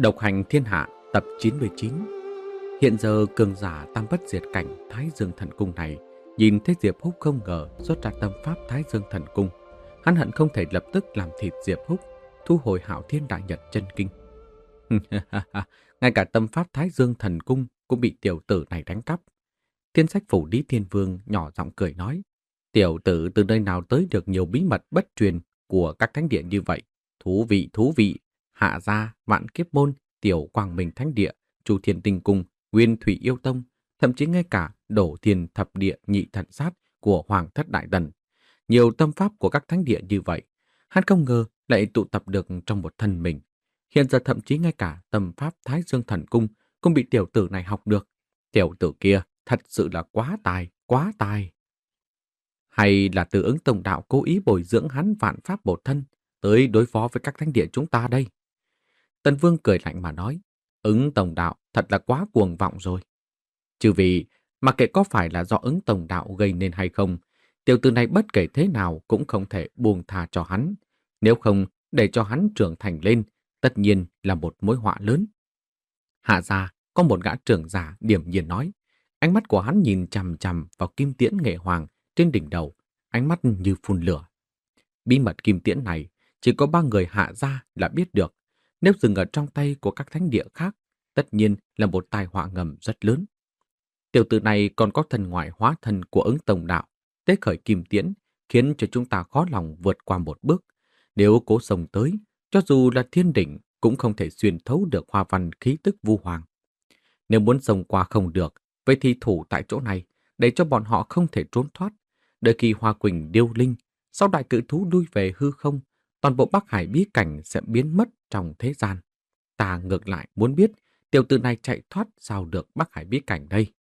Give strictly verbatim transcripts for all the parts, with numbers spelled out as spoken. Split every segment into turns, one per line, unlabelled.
Độc hành thiên hạ tập chín mươi chín. Hiện giờ cường giả tam bất diệt cảnh Thái Dương Thần Cung này nhìn thấy Diệp Húc không ngờ xuất ra tâm pháp Thái Dương Thần Cung. Hắn hận không thể lập tức làm thịt Diệp Húc, thu hồi Hạo Thiên Đại Nhật chân kinh. Ngay cả tâm pháp Thái Dương Thần Cung cũng bị tiểu tử này đánh cắp. Thiên Sách Phủ Lý Thiên Vương nhỏ giọng cười nói, tiểu tử từ nơi nào tới được nhiều bí mật bất truyền của các thánh địa như vậy? Thú vị, thú vị. Hạ gia, Vạn Kiếp Môn, Tiểu Quang Minh Thánh Địa, Chu Thiên Tinh Cung, Nguyên Thủy Yêu Tông, thậm chí ngay cả Đổ Thiên Thập Địa Nhị Thận Sát của Hoàng Thất Đại Tần. Nhiều tâm pháp của các thánh địa như vậy, hắn không ngờ lại tụ tập được trong một thân mình. Hiện giờ thậm chí ngay cả tâm pháp Thái Dương Thần Cung cũng bị tiểu tử này học được. Tiểu tử kia thật sự là quá tài, quá tài. Hay là Từ Ứng Tông Đạo cố ý bồi dưỡng hắn vạn pháp bột thân tới đối phó với các thánh địa chúng ta đây? Tần Vương cười lạnh mà nói, Ứng Tông Đạo thật là quá cuồng vọng rồi. Chứ vì, mà kệ có phải là do Ứng Tông Đạo gây nên hay không, tiểu tử này bất kể thế nào cũng không thể buông tha cho hắn. Nếu không, để cho hắn trưởng thành lên, tất nhiên là một mối họa lớn. Hạ gia có một gã trưởng giả điềm nhiên nói, ánh mắt của hắn nhìn chằm chằm vào kim tiễn nghệ hoàng trên đỉnh đầu, ánh mắt như phun lửa. Bí mật kim tiễn này chỉ có ba người Hạ gia là biết được. Nếu dừng ở trong tay của các thánh địa khác, tất nhiên là một tai họa ngầm rất lớn. Tiểu tử này còn có thần ngoại hóa thân của Ứng Tông Đạo, tế khởi kim tiễn, khiến cho chúng ta khó lòng vượt qua một bước. Nếu cố sông tới, cho dù là thiên đỉnh cũng không thể xuyên thấu được hoa văn khí tức vu hoàng. Nếu muốn sông qua không được, vậy thì thủ tại chỗ này, để cho bọn họ không thể trốn thoát. Đợi khi Hoa Quỳnh điêu linh, sau đại cự thú lui về hư không, toàn bộ Bắc Hải bí cảnh sẽ biến mất trong thế gian. Ta ngược lại muốn biết tiểu tử này chạy thoát sao được Bắc Hải bí cảnh đây.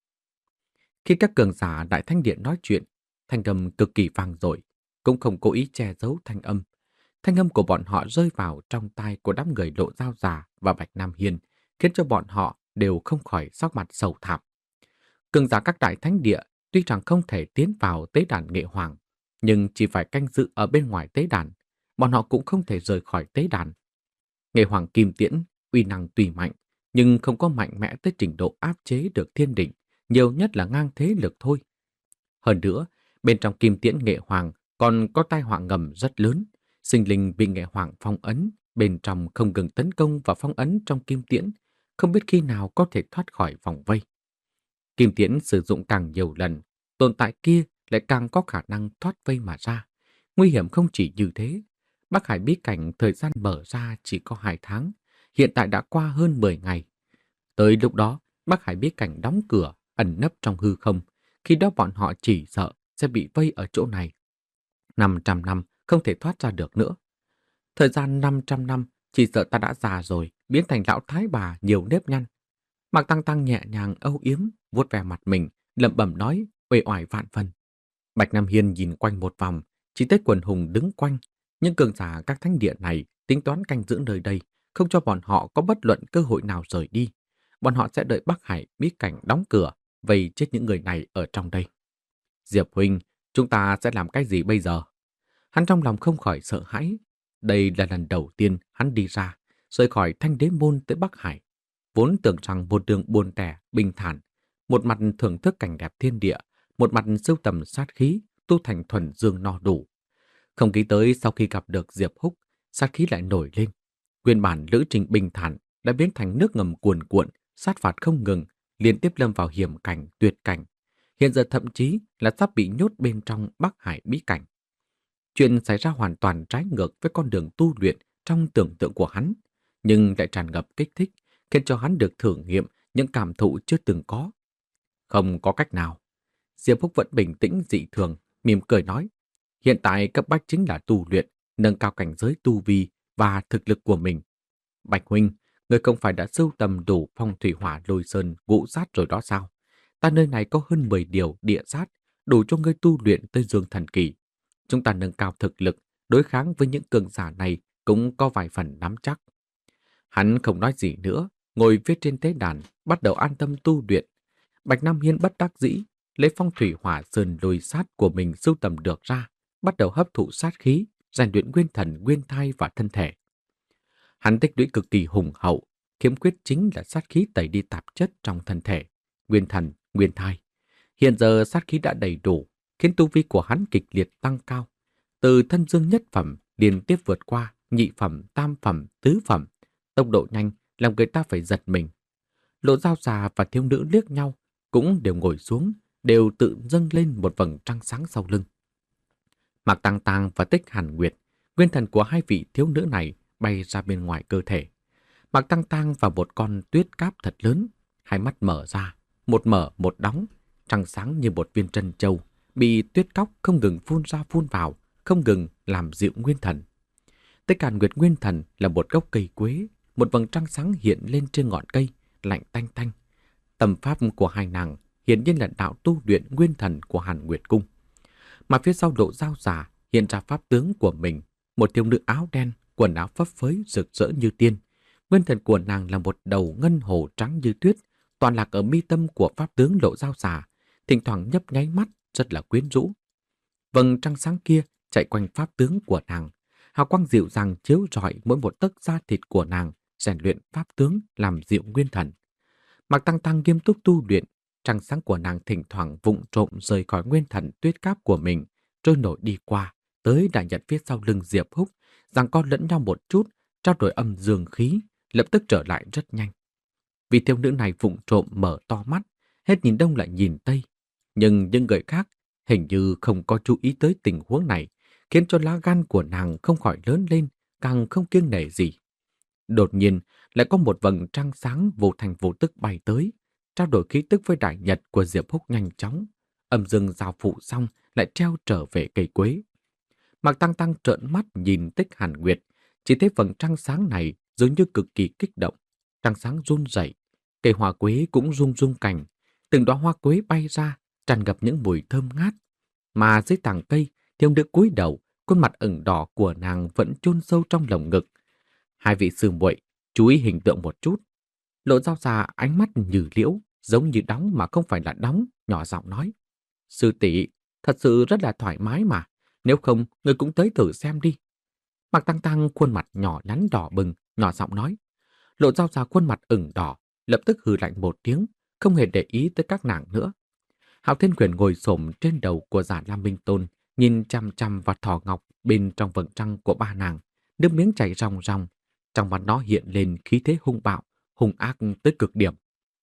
Khi các cường giả Đại Thánh Điện nói chuyện, thanh âm cực kỳ vang dội, cũng không cố ý che giấu thanh âm. Thanh âm của bọn họ rơi vào trong tai của đám người Lộ Dao Già và Bạch Nam Hiên, khiến cho bọn họ đều không khỏi sắc mặt sầu thảm. Cường giả các Đại Thánh Địa tuy rằng không thể tiến vào tế đàn Nghệ Hoàng, nhưng chỉ phải canh giữ ở bên ngoài tế đàn. Bọn họ cũng không thể rời khỏi tế đàn. Nghệ Hoàng Kim Tiễn uy năng tùy mạnh, nhưng không có mạnh mẽ tới trình độ áp chế được thiên đỉnh, nhiều nhất là ngang thế lực thôi. Hơn nữa, bên trong Kim Tiễn Nghệ Hoàng còn có tai họa ngầm rất lớn. Sinh linh bị Nghệ Hoàng phong ấn, bên trong không ngừng tấn công và phong ấn trong Kim Tiễn, không biết khi nào có thể thoát khỏi vòng vây. Kim Tiễn sử dụng càng nhiều lần, tồn tại kia lại càng có khả năng thoát vây mà ra. Nguy hiểm không chỉ như thế. Bắc Hải bí cảnh thời gian mở ra chỉ có hai tháng, hiện tại đã qua hơn mười ngày. Tới lúc đó, Bắc Hải bí cảnh đóng cửa, ẩn nấp trong hư không, khi đó bọn họ chỉ sợ sẽ bị vây ở chỗ này. năm trăm năm không thể thoát ra được nữa. Thời gian năm trăm năm, chỉ sợ ta đã già rồi, biến thành lão thái bà nhiều nếp nhăn. Mạc Tăng Tăng nhẹ nhàng âu yếm, vuốt ve mặt mình, lẩm bẩm nói, uể oải vạn phần. Bạch Nam Hiên nhìn quanh một vòng, chỉ thấy quần hùng đứng quanh. Nhưng cường giả các thánh địa này tính toán canh giữ nơi đây, không cho bọn họ có bất luận cơ hội nào rời đi. Bọn họ sẽ đợi Bắc Hải bí cảnh đóng cửa, vây chết những người này ở trong đây. Diệp huynh, chúng ta sẽ làm cái gì bây giờ? Hắn trong lòng không khỏi sợ hãi. Đây là lần đầu tiên hắn đi ra, rời khỏi Thanh Đế Môn tới Bắc Hải. Vốn tưởng rằng một đường buồn tẻ, bình thản, một mặt thưởng thức cảnh đẹp thiên địa, một mặt sưu tầm sát khí, tu thành thuần dương no đủ. Không nghĩ tới sau khi gặp được Diệp Húc, sát khí lại nổi lên. Nguyên bản lữ trình bình thản đã biến thành nước ngầm cuồn cuộn, sát phạt không ngừng, liên tiếp lâm vào hiểm cảnh, tuyệt cảnh. Hiện giờ thậm chí là sắp bị nhốt bên trong Bắc Hải bí cảnh. Chuyện xảy ra hoàn toàn trái ngược với con đường tu luyện trong tưởng tượng của hắn, nhưng lại tràn ngập kích thích, khiến cho hắn được thử nghiệm những cảm thụ chưa từng có. Không có cách nào. Diệp Húc vẫn bình tĩnh dị thường, mỉm cười nói, hiện tại cấp bách chính là tu luyện, nâng cao cảnh giới tu vi và thực lực của mình. Bạch huynh, người không phải đã sưu tầm đủ phong thủy hỏa lôi sơn ngũ sát rồi đó sao? Ta nơi này có hơn mười điều địa sát, đủ cho ngươi tu luyện tới dương thần kỳ. Chúng ta nâng cao thực lực, đối kháng với những cường giả này cũng có vài phần nắm chắc. Hắn không nói gì nữa, ngồi phía trên tế đàn, bắt đầu an tâm tu luyện. Bạch Nam Hiên bất đắc dĩ, lấy phong thủy hỏa sơn lôi sát của mình sưu tầm được ra, bắt đầu hấp thụ sát khí, rèn luyện nguyên thần, nguyên thai và thân thể. Hắn tích lũy cực kỳ hùng hậu, khiếm khuyết chính là sát khí tẩy đi tạp chất trong thân thể, nguyên thần, nguyên thai. Hiện giờ sát khí đã đầy đủ, khiến tu vi của hắn kịch liệt tăng cao. Từ thân dương nhất phẩm liên tiếp vượt qua nhị phẩm, tam phẩm, tứ phẩm. Tốc độ nhanh làm người ta phải giật mình. Lộ Dao già và thiếu nữ liếc nhau, cũng đều ngồi xuống, đều tự dâng lên một vầng trăng sáng sau lưng. Mạc Tang Tang và Tích Hàn Nguyệt, nguyên thần của hai vị thiếu nữ này bay ra bên ngoài cơ thể. Mạc Tang Tang và một con tuyết cáp thật lớn, hai mắt mở ra, một mở một đóng, trăng sáng như một viên trân châu, bị tuyết cóc không ngừng phun ra phun vào, không ngừng làm dịu nguyên thần. Tích Hàn Nguyệt nguyên thần là một gốc cây quế, một vầng trăng sáng hiện lên trên ngọn cây, lạnh tanh tanh. Tâm pháp của hai nàng hiển nhiên là đạo tu luyện nguyên thần của Hàn Nguyệt Cung. Mà phía sau Lộ Dao già hiện ra pháp tướng của mình, một thiếu nữ áo đen, quần áo phấp phới rực rỡ như tiên. Nguyên thần của nàng là một đầu ngân hồ trắng như tuyết, toàn lạc ở mi tâm của pháp tướng Lộ Dao già, thỉnh thoảng nhấp nháy mắt rất là quyến rũ. Vầng trăng sáng kia chạy quanh pháp tướng của nàng, hào quang dịu dàng chiếu rọi mỗi một tấc da thịt của nàng, rèn luyện pháp tướng làm dịu nguyên thần. Mạc Tăng Tăng nghiêm túc tu luyện, trăng sáng của nàng thỉnh thoảng vụng trộm rời khỏi nguyên thần tuyết cáp của mình, trôi nổi đi qua, tới đại nhật phía sau lưng Diệp Húc, giằng co lẫn nhau một chút, trao đổi âm dương khí, lập tức trở lại rất nhanh. Vị thiếu nữ này vụng trộm mở to mắt, hết nhìn đông lại nhìn tây, nhưng những người khác hình như không có chú ý tới tình huống này, khiến cho lá gan của nàng không khỏi lớn lên, càng không kiêng nể gì. Đột nhiên, lại có một vầng trăng sáng vô thành vô tức bay tới, trao đổi khí tức với đại nhật của Diệp Húc nhanh chóng. Âm dương giao phụ xong lại treo trở về cây quế. Mạc Tăng Tăng trợn mắt nhìn Tích Hàn Nguyệt, chỉ thấy vầng trăng sáng này dường như cực kỳ kích động. Trăng sáng run rẩy, cây hoa quế cũng rung rung cành, từng đóa hoa quế bay ra, tràn ngập những mùi thơm ngát. Mà dưới tàng cây, thiếu nữ cúi đầu, khuôn mặt ửng đỏ của nàng vẫn chôn sâu trong lồng ngực. Hai vị sư muội chú ý hình tượng một chút. Lộ Dao già ánh mắt như liễu, giống như đóng mà không phải là đóng, nhỏ giọng nói: Sư tỷ, thật sự rất là thoải mái mà, nếu không người cũng tới thử xem đi. Mạc Tăng Tăng khuôn mặt nhỏ nhắn đỏ bừng, nhỏ giọng nói. Lộ Dao già khuôn mặt ửng đỏ, lập tức hừ lạnh một tiếng, không hề để ý tới các nàng nữa. Hạo Thiên Quyền ngồi xổm trên đầu của Giản Lam Minh Tôn, nhìn chằm chằm vào thỏ ngọc bên trong vầng trăng của ba nàng, nước miếng chảy ròng ròng, trong mắt nó hiện lên khí thế hung bạo, hung ác tới cực điểm.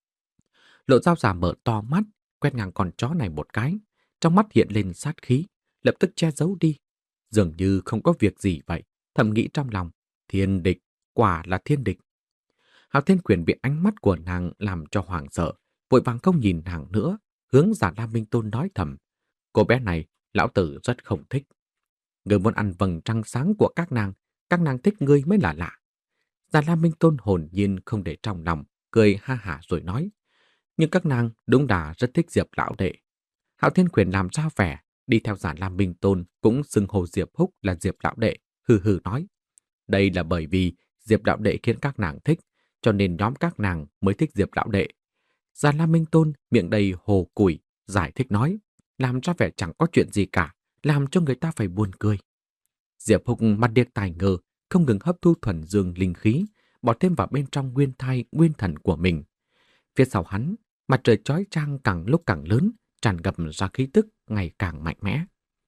Lộ Dao già mở to mắt, quét ngang con chó này một cái, trong mắt hiện lên sát khí, lập tức che giấu đi, dường như không có việc gì vậy, thầm nghĩ trong lòng, thiên địch, quả là thiên địch. Hạo Thiên Quyền bị ánh mắt của nàng làm cho hoảng sợ, vội vàng không nhìn nàng nữa, hướng Giản Lam Minh Tôn nói thầm: Cô bé này, lão tử rất không thích. Người muốn ăn vầng trăng sáng của các nàng, các nàng thích ngươi mới là lạ. Giản Lam Minh Tôn hồn nhiên không để trong lòng, cười ha hả rồi nói: Nhưng các nàng đúng là rất thích Diệp lão đệ. Hạo Thiên Quyền làm ra vẻ, đi theo Giản Lam Minh Tôn cũng xưng hô Diệp Húc là Diệp lão đệ, hừ hừ nói: Đây là bởi vì Diệp lão đệ khiến các nàng thích, cho nên nhóm các nàng mới thích Diệp lão đệ. Giản Lam Minh Tôn miệng đầy hồ củi, giải thích nói, làm ra vẻ chẳng có chuyện gì cả, làm cho người ta phải buồn cười. Diệp Húc mặt điếc tai ngơ, không ngừng hấp thu thuần dương linh khí, bỏ thêm vào bên trong nguyên thai nguyên thần của mình. Phía sau hắn, mặt trời chói chang càng lúc càng lớn, tràn ngập ra khí tức ngày càng mạnh mẽ.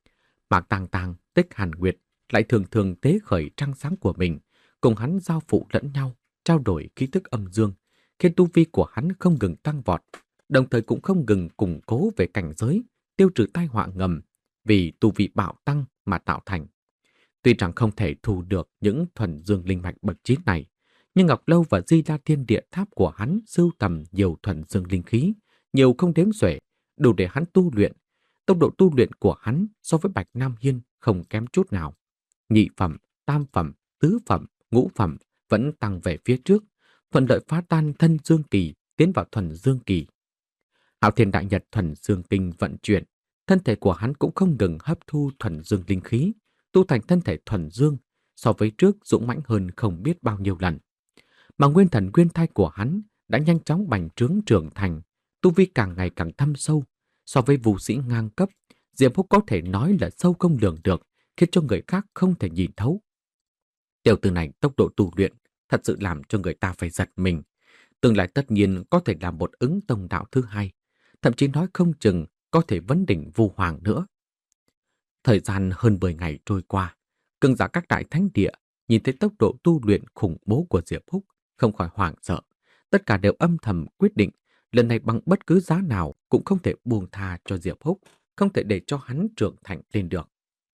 Mạc Tang Tang, Tích Hàn Nguyệt lại thường thường tế khởi trăng sáng của mình, cùng hắn giao phụ lẫn nhau, trao đổi khí tức âm dương, khiến tu vi của hắn không ngừng tăng vọt, đồng thời cũng không ngừng củng cố về cảnh giới, tiêu trừ tai họa ngầm, vì tu vi bạo tăng mà tạo thành. Tuy rằng không thể thu được những thuần dương linh mạch bậc chín này, nhưng Ngọc Lâu và Di La Thiên Địa Tháp của hắn sưu tầm nhiều thuần dương linh khí, nhiều không đếm xuể, đủ để hắn tu luyện. Tốc độ tu luyện của hắn so với Bạch Nam Hiên không kém chút nào. Nhị phẩm, tam phẩm, tứ phẩm, ngũ phẩm vẫn tăng về phía trước, thuận lợi phá tan thân dương kỳ, tiến vào thuần dương kỳ. Hạo Thiên Đại Nhật thuần dương kinh vận chuyển, thân thể của hắn cũng không ngừng hấp thu thuần dương linh khí, tu thành thân thể thuần dương, so với trước dũng mãnh hơn không biết bao nhiêu lần. Mà nguyên thần nguyên thai của hắn đã nhanh chóng bành trướng trưởng thành, tu vi càng ngày càng thâm sâu. So với vũ sĩ ngang cấp, Diệp Húc có thể nói là sâu không lường được, khiến cho người khác không thể nhìn thấu. Tiểu tử này tốc độ tu luyện thật sự làm cho người ta phải giật mình. Tương lai tất nhiên có thể là một ứng tông đạo thứ hai, thậm chí nói không chừng có thể vấn đỉnh vu hoàng nữa. Thời gian hơn mười ngày trôi qua, cường giả các đại thánh địa nhìn thấy tốc độ tu luyện khủng bố của Diệp Húc, không khỏi hoảng sợ. Tất cả đều âm thầm quyết định lần này bằng bất cứ giá nào cũng không thể buông tha cho Diệp Húc, không thể để cho hắn trưởng thành lên được.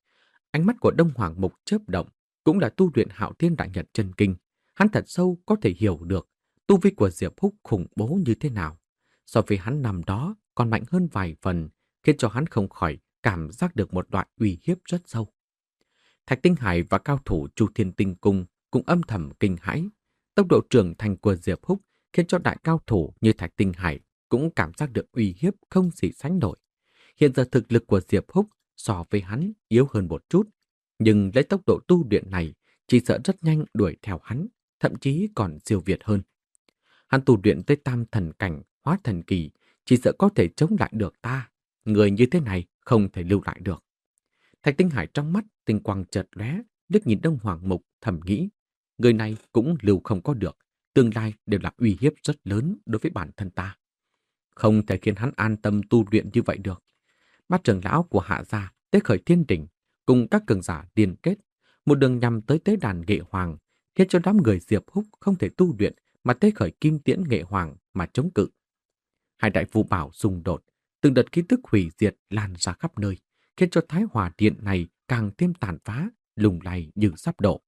Ánh mắt của Đông Hoàng Mục chớp động, cũng là tu luyện Hạo Thiên Đại Nhật Chân Kinh. Hắn thật sâu có thể hiểu được tu vi của Diệp Húc khủng bố như thế nào. So với hắn năm đó còn mạnh hơn vài phần, khiến cho hắn không khỏi cảm giác được một loại uy hiếp rất sâu. Thạch Tinh Hải và cao thủ Chu Thiên Tinh Cung cũng âm thầm kinh hãi. Tốc độ trưởng thành của Diệp Húc khiến cho đại cao thủ như Thạch Tinh Hải cũng cảm giác được uy hiếp không gì sánh nổi. Hiện giờ thực lực của Diệp Húc so với hắn yếu hơn một chút, nhưng lấy tốc độ tu luyện này chỉ sợ rất nhanh đuổi theo hắn, thậm chí còn siêu việt hơn. Hắn tu luyện tới tam thần cảnh, hóa thần kỳ, chỉ sợ có thể chống lại được ta. Người như thế này không thể lưu lại được. Thạch Tinh Hải trong mắt tinh quang chợt lóe, liếc nhìn Đông Hoàng Mục thầm nghĩ, người này cũng lưu không có được, tương lai đều là uy hiếp rất lớn đối với bản thân ta. Không thể khiến hắn an tâm tu luyện như vậy được. Bát trưởng lão của Hạ gia, Tế Khởi Thiên Đỉnh cùng các cường giả liên kết, một đường nhằm tới tế đàn Nghệ Hoàng, khiến cho đám người Diệp Húc không thể tu luyện mà Tế Khởi Kim Tiễn Nghệ Hoàng mà chống cự. Hai đại phù bảo xung đột, từng đợt khí tức hủy diệt lan ra khắp nơi, khiến cho Thái Hòa Điện này càng thêm tàn phá, lung lay như sắp đổ.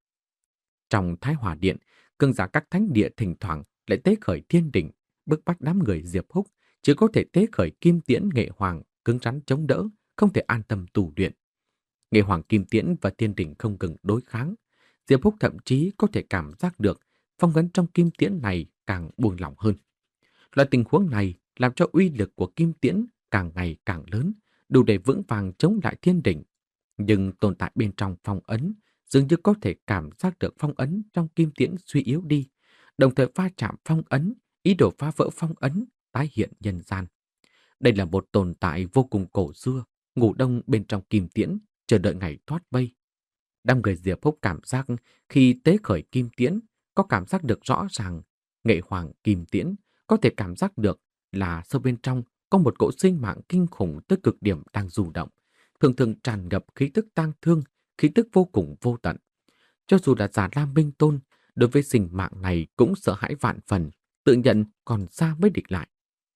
Trong Thái Hòa Điện, cường giả các thánh địa thỉnh thoảng lại Tế Khởi Thiên Đỉnh, bức bách đám người Diệp Húc chỉ có thể Tế Khởi Kim Tiễn Nghệ Hoàng cứng rắn chống đỡ, không thể an tâm tu luyện. Nghệ Hoàng Kim Tiễn và Thiên Đỉnh không ngừng đối kháng, Diệp Húc thậm chí có thể cảm giác được phong ấn trong Kim Tiễn này càng buông lỏng hơn. Loại tình huống này làm cho uy lực của Kim Tiễn càng ngày càng lớn, đủ để vững vàng chống lại Thiên Đỉnh. Nhưng tồn tại bên trong phong ấn dường như có thể cảm giác được phong ấn trong Kim Tiễn suy yếu đi, đồng thời va chạm phong ấn, ý đồ phá vỡ phong ấn, tái hiện nhân gian. Đây là một tồn tại vô cùng cổ xưa, ngủ đông bên trong Kim Tiễn, chờ đợi ngày thoát vây. Đám người Diệp Húc cảm giác khi tế khởi Kim Tiễn, có cảm giác được rõ ràng, Nghệ Hoàng Kim Tiễn có thể cảm giác được là sâu bên trong có một cỗ sinh mạng kinh khủng tới cực điểm đang rung động, thường thường tràn ngập khí tức tang thương, khí tức vô cùng vô tận. Cho dù là Già Lam Minh Tôn, đối với sinh mạng này cũng sợ hãi vạn phần, tự nhận còn xa mới địch lại.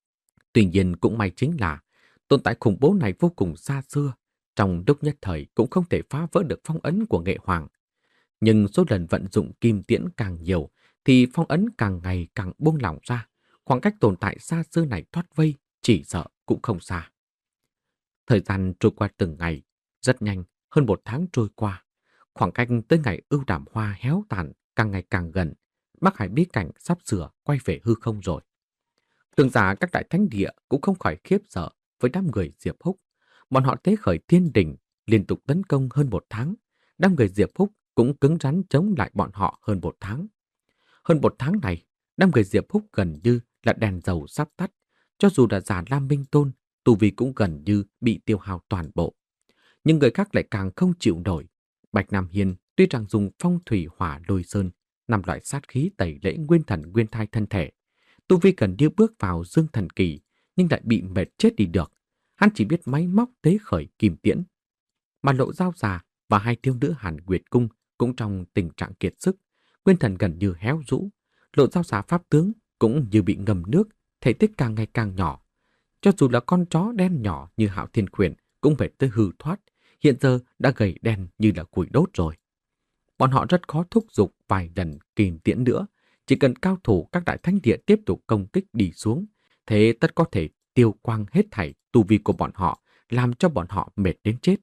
Tuy nhiên cũng may chính là tồn tại khủng bố này vô cùng xa xưa, trong lúc nhất thời cũng không thể phá vỡ được phong ấn của Nghệ Hoàng. Nhưng số lần vận dụng Kim Tiễn càng nhiều thì phong ấn càng ngày càng buông lỏng ra, khoảng cách tồn tại xa xưa này thoát vây chỉ sợ cũng không xa. Thời gian trôi qua từng ngày, rất nhanh, hơn một tháng trôi qua. Khoảng cách tới ngày ưu đàm hoa héo tàn càng ngày càng gần, Bắc Hải bí cảnh sắp sửa quay về hư không rồi. Cường giả các đại thánh địa cũng không khỏi khiếp sợ với đám người Diệp Húc. Bọn họ tế khởi Thiên Đỉnh liên tục tấn công hơn một tháng. Đám người Diệp Húc cũng cứng rắn chống lại bọn họ hơn một tháng. Hơn một tháng này, đám người Diệp Húc gần như là đèn dầu sắp tắt. Cho dù là Già Lam Minh Tôn, tu vi cũng gần như bị tiêu hao toàn bộ. Nhưng người khác lại càng không chịu nổi. Bạch Nam Hiên tuy rằng dùng phong thủy hỏa lôi sơn, năm loại sát khí tẩy lễ nguyên thần nguyên thai thân thể, tu vi gần như bước vào dương thần kỳ, nhưng lại bị mệt chết đi được. Hắn chỉ biết máy móc tế khởi Kim Tiễn. Mà Lộ Giao Già và hai thiếu nữ Hàn Nguyệt Cung cũng trong tình trạng kiệt sức, nguyên thần gần như héo rũ. Lộ Giao Già pháp tướng cũng như bị ngầm nước, thể tích càng ngày càng nhỏ. Cho dù là con chó đen nhỏ như Hạo Thiên Khuyển cũng phải tới hư thoát, hiện giờ đã gầy đen như là củi đốt rồi. Bọn họ rất khó thúc giục vài lần Kim Tiễn nữa, chỉ cần cao thủ các đại thánh địa tiếp tục công kích đi xuống, thế tất có thể tiêu quang hết thảy tu vi của bọn họ, làm cho bọn họ mệt đến chết.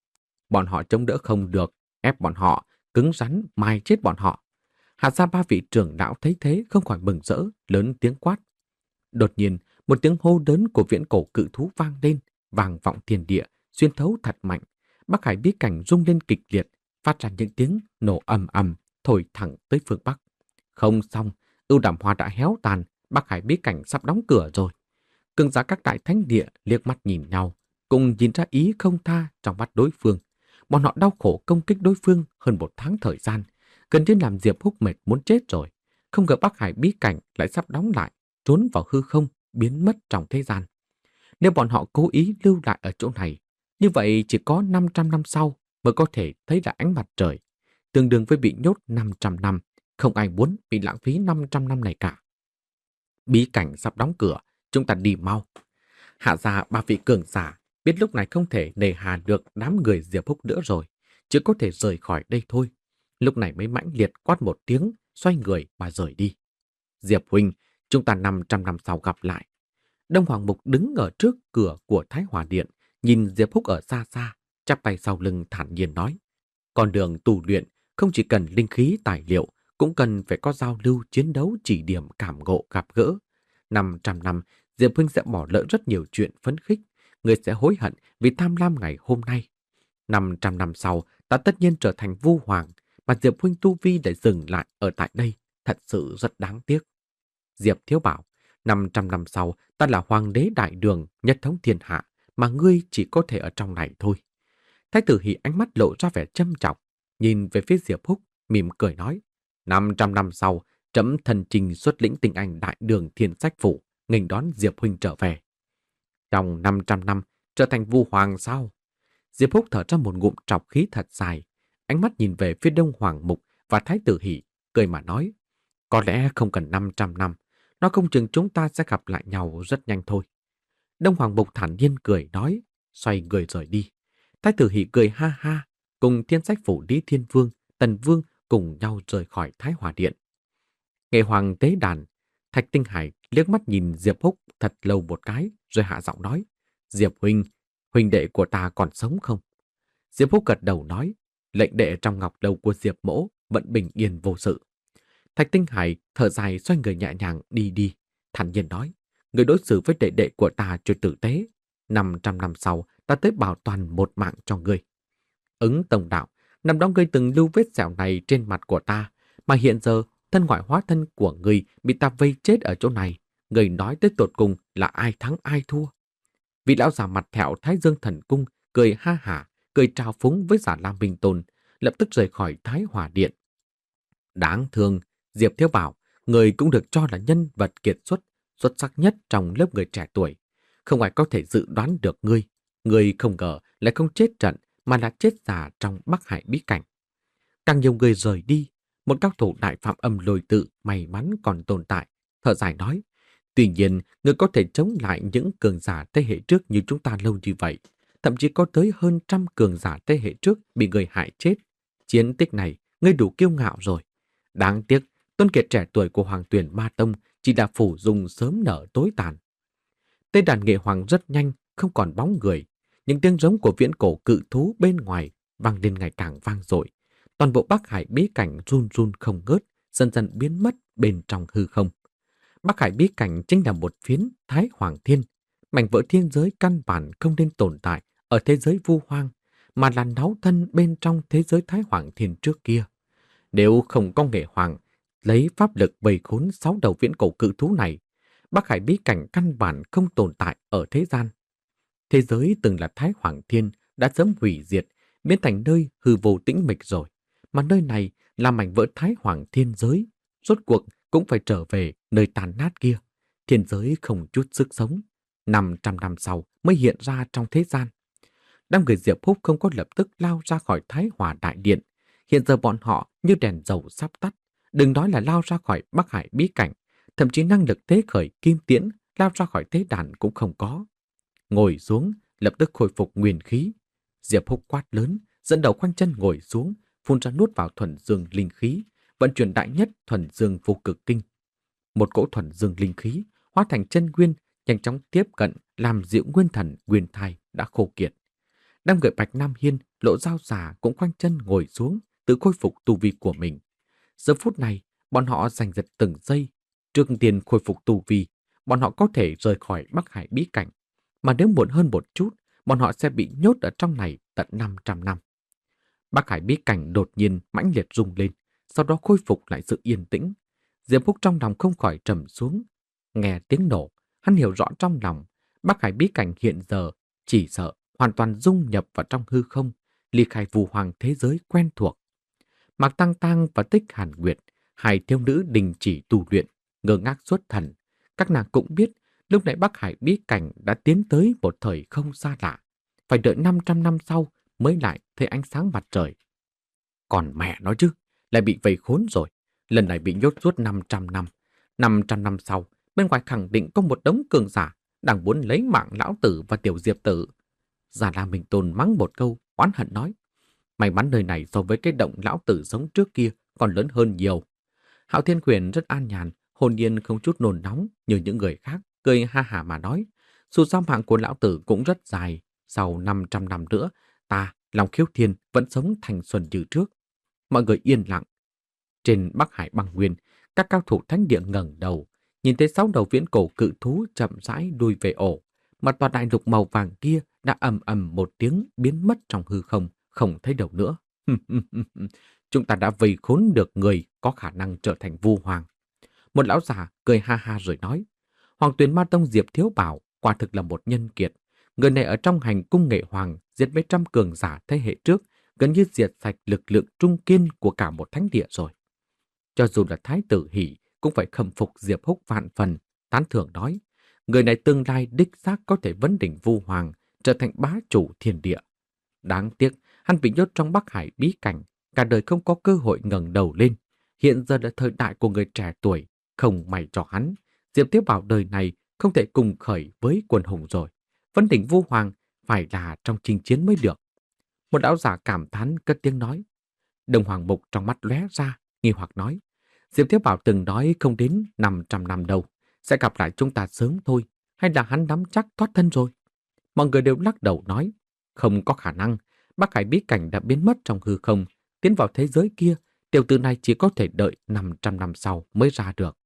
Bọn họ chống đỡ không được, ép bọn họ, cứng rắn, mai chết bọn họ. Hạ ra ba vị trưởng lão thấy thế không khỏi mừng rỡ, lớn tiếng quát. Đột nhiên, một tiếng hô lớn của viễn cổ cự thú vang lên, vang vọng thiên địa, xuyên thấu thật mạnh. Bắc Hải bí cảnh rung lên kịch liệt, phát ra những tiếng nổ ầm ầm, thổi thẳng tới phương Bắc. Không xong, ưu đàm hoa đã héo tàn, Bắc Hải bí cảnh sắp đóng cửa rồi. Cường giả các đại thánh địa liếc mắt nhìn nhau, cùng nhìn ra ý không tha trong mắt đối phương. Bọn họ đau khổ công kích đối phương hơn một tháng thời gian, gần như làm Diệp Húc mệt muốn chết rồi. không ngờ Bắc Hải bí cảnh lại sắp đóng lại, trốn vào hư không, biến mất trong thế gian. Nếu bọn họ cố ý lưu lại ở chỗ này, như vậy chỉ có năm trăm năm sau mới có thể thấy là ánh mặt trời, tương đương với bị nhốt năm trăm năm, không ai muốn bị lãng phí năm trăm năm này cả. Bí cảnh sắp đóng cửa, chúng ta đi mau. Hạ ra ba vị cường giả, biết lúc này không thể nề hà được đám người Diệp Húc nữa rồi, chỉ có thể rời khỏi đây thôi. Lúc này mới mãnh liệt quát một tiếng, xoay người mà rời đi. Diệp huynh, chúng ta năm trăm năm sau gặp lại. Đông Hoàng Mục đứng ở trước cửa của Thái Hòa Điện, nhìn Diệp Húc ở xa xa, chắp tay sau lưng thản nhiên nói. Con đường tu luyện không chỉ cần linh khí tài liệu, cũng cần phải có giao lưu chiến đấu chỉ điểm cảm ngộ gặp gỡ. Năm trăm năm, Diệp huynh sẽ bỏ lỡ rất nhiều chuyện phấn khích, người sẽ hối hận vì tham lam ngày hôm nay. Năm trăm năm sau, ta tất nhiên trở thành Vu Hoàng, mà Diệp huynh tu vi để dừng lại ở tại đây, thật sự rất đáng tiếc. Diệp Thiếu bảo, năm trăm năm sau, ta là Hoàng đế đại đường, nhất thống thiên hạ, mà ngươi chỉ có thể ở trong này thôi. Thái tử Hỷ ánh mắt lộ ra vẻ châm trọng, nhìn về phía Diệp Húc, mỉm cười nói, năm trăm năm sau, trẫm thần trình xuất lĩnh tinh anh đại đường Thiên Sách Phủ, nghênh đón Diệp huynh trở về. Trong năm trăm năm, trở thành Vu Hoàng sao? Diệp Húc thở ra một ngụm trọc khí thật dài, ánh mắt nhìn về phía Đông Hoàng Mục và Thái tử Hỷ, cười mà nói, có lẽ không cần năm trăm năm, nó không chừng chúng ta sẽ gặp lại nhau rất nhanh thôi. Đông Hoàng Mục thản nhiên cười nói, xoay người rời đi. Thái tử Hỷ cười ha ha, cùng Thiên Sách Phủ Lý Thiên Vương, Tần Vương cùng nhau rời khỏi Thái Hòa Điện. Nghệ Hoàng tế đàn, Thạch Tinh Hải liếc mắt nhìn Diệp Húc thật lâu một cái, rồi hạ giọng nói, Diệp huynh, huynh đệ của ta còn sống không? Diệp Húc gật đầu nói, lệnh đệ trong ngọc lâu của Diệp mỗ vẫn bình yên vô sự. Thạch Tinh Hải thở dài xoay người nhẹ nhàng đi đi, thản nhiên nói, người đối xử với đệ đệ của ta chưa tử tế. Năm trăm năm sau, ta tới bảo toàn một mạng cho ngươi. Ứng Tông đạo, năm đó ngươi từng lưu vết sẹo này trên mặt của ta, mà hiện giờ thân ngoại hóa thân của ngươi bị ta vây chết ở chỗ này. Ngươi nói tới tột cùng là ai thắng ai thua? Vị lão già mặt thẹo Thái Dương Thần Cung cười ha hả, cười trào phúng với giả Lam Minh Tôn, lập tức rời khỏi Thái Hòa Điện. Đáng thương, Diệp Thiếu Bảo, người cũng được cho là nhân vật kiệt xuất, xuất sắc nhất trong lớp người trẻ tuổi. Không ai có thể dự đoán được ngươi. Ngươi không ngờ lại không chết trận mà là chết già trong Bắc Hải bí cảnh. Càng nhiều người rời đi, một cao thủ đại phạm âm lôi tự may mắn còn tồn tại, thở dài nói. Tuy nhiên, người có thể chống lại những cường giả thế hệ trước như chúng ta lâu như vậy. Thậm chí có tới hơn trăm cường giả thế hệ trước bị người hại chết. Chiến tích này, ngươi đủ kiêu ngạo rồi. Đáng tiếc, tuân kiệt trẻ tuổi của Hoàng Tuyền Ma Tông chỉ là phủ dùng sớm nở tối tàn. Tê đàn nghệ hoàng rất nhanh, không còn bóng người. Những tiếng rống của viễn cổ cự thú bên ngoài vang lên ngày càng vang dội. Toàn bộ Bắc Hải bí cảnh run run không ngớt, dần dần biến mất bên trong hư không. Bắc Hải bí cảnh chính là một phiến Thái Hoàng Thiên, mảnh vỡ thiên giới căn bản không nên tồn tại ở thế giới vu hoang, mà là náu thân bên trong thế giới Thái Hoàng Thiên trước kia. Nếu không có nghệ hoàng lấy pháp lực bầy khốn sáu đầu viễn cổ cự thú này, Bắc Hải bí cảnh căn bản không tồn tại ở thế gian. Thế giới từng là Thái Hoàng Thiên đã sớm hủy diệt, biến thành nơi hư vô tĩnh mịch rồi, mà nơi này là mảnh vỡ Thái Hoàng Thiên giới, rốt cuộc cũng phải trở về nơi tàn nát kia. Thiên giới không chút sức sống, năm trăm năm sau mới hiện ra trong thế gian. Đám người Diệp Húc không có lập tức lao ra khỏi Thái Hòa Đại Điện. Hiện giờ bọn họ như đèn dầu sắp tắt, đừng nói là lao ra khỏi Bắc Hải bí cảnh, thậm chí năng lực tế khởi kim tiễn lao ra khỏi tế đàn cũng không có. Ngồi xuống, lập tức khôi phục nguyên khí. Diệp Húc quát lớn, dẫn đầu khoanh chân ngồi xuống, phun ra nuốt vào thuần dương linh khí, vận chuyển đại nhất thuần dương vô cực kinh. Một cỗ thuần dương linh khí hóa thành chân nguyên, nhanh chóng tiếp cận làm dịu nguyên thần nguyên thai đã khô kiệt. Đám người Bạch Nam Hiên, Lộ Dao Già cũng khoanh chân ngồi xuống, tự khôi phục tu vi của mình. Giờ phút này, bọn họ giành giật từng giây. Trước tiên khôi phục tu vi, bọn họ có thể rời khỏi Bắc Hải bí cảnh. Mà nếu muộn hơn một chút, bọn họ sẽ bị nhốt ở trong này tận năm trăm năm. Bắc Hải bí cảnh đột nhiên mãnh liệt rung lên, sau đó khôi phục lại sự yên tĩnh. Diệp Húc trong lòng không khỏi trầm xuống. Nghe tiếng nổ, hắn hiểu rõ trong lòng, Bắc Hải bí cảnh hiện giờ chỉ sợ hoàn toàn dung nhập vào trong hư không, ly khai vu hoàng thế giới quen thuộc. Mạc Tăng Tăng và Tích Hàn Nguyệt, Hai thiếu nữ đình chỉ tu luyện, ngơ ngác xuất thần. Các nàng cũng biết lúc nãy Bắc Hải bí cảnh đã tiến tới một thời không xa lạ. Phải đợi năm trăm năm sau mới lại thấy ánh sáng mặt trời. Còn mẹ nói chứ, lại bị vây khốn rồi. Lần này bị nhốt suốt năm trăm năm. năm trăm năm sau, bên ngoài khẳng định có một đống cường giả đang muốn lấy mạng lão tử và tiểu diệp tử. Già La Minh Tôn mắng một câu, oán hận nói. May mắn nơi này so với cái động lão tử sống trước kia còn lớn hơn nhiều. Hạo Thiên Quyền rất an nhàn, hồn nhiên không chút nôn nóng như những người khác, cười ha hả mà nói. Dù sao mạng của lão tử cũng rất dài, sau năm trăm năm nữa, ta, Long Khiếu Thiên vẫn sống thành xuân như trước. Mọi người yên lặng. Trên Bắc Hải băng nguyên, các cao thủ thánh địa ngẩng đầu, nhìn thấy sáu đầu viễn cổ cự thú chậm rãi đuôi về ổ, mà tòa đại lục màu vàng kia đã ầm ầm một tiếng biến mất trong hư không, không thấy đâu nữa. Chúng ta đã vây khốn được người có khả năng trở thành vu hoàng. Một lão già cười ha ha rồi nói, Hoàng Tuyền Ma Tông Diệp Thiếu Bảo quả thực là một nhân kiệt. Người này ở trong hành cung nghệ hoàng giết mấy trăm cường giả thế hệ trước, gần như diệt sạch lực lượng trung kiên của cả một thánh địa rồi. Cho dù là Thái tử Hỷ cũng phải khâm phục Diệp Húc vạn phần, tán thưởng nói, người này tương lai đích xác có thể vấn đỉnh vu hoàng, trở thành bá chủ thiên địa. Đáng tiếc, hắn bị nhốt trong Bắc Hải bí cảnh, cả đời không có cơ hội ngẩng đầu lên. Hiện giờ là thời đại của người trẻ tuổi, không may cho hắn. Diệp Tiếp Bảo đời này không thể cùng khởi với quân hùng rồi. Vấn đỉnh vu hoàng phải là trong chinh chiến mới được. Một lão giả cảm thán cất tiếng nói. Đồng Hoàng Mục trong mắt lóe ra, nghi hoặc nói. Diệp Tiếp Bảo từng nói không đến năm trăm năm đâu, sẽ gặp lại chúng ta sớm thôi, hay là hắn nắm chắc thoát thân rồi? Mọi người đều lắc đầu nói, không có khả năng, Bắc Hải bí cảnh đã biến mất trong hư không, tiến vào thế giới kia, tiểu tử này chỉ có thể đợi năm trăm năm sau mới ra được.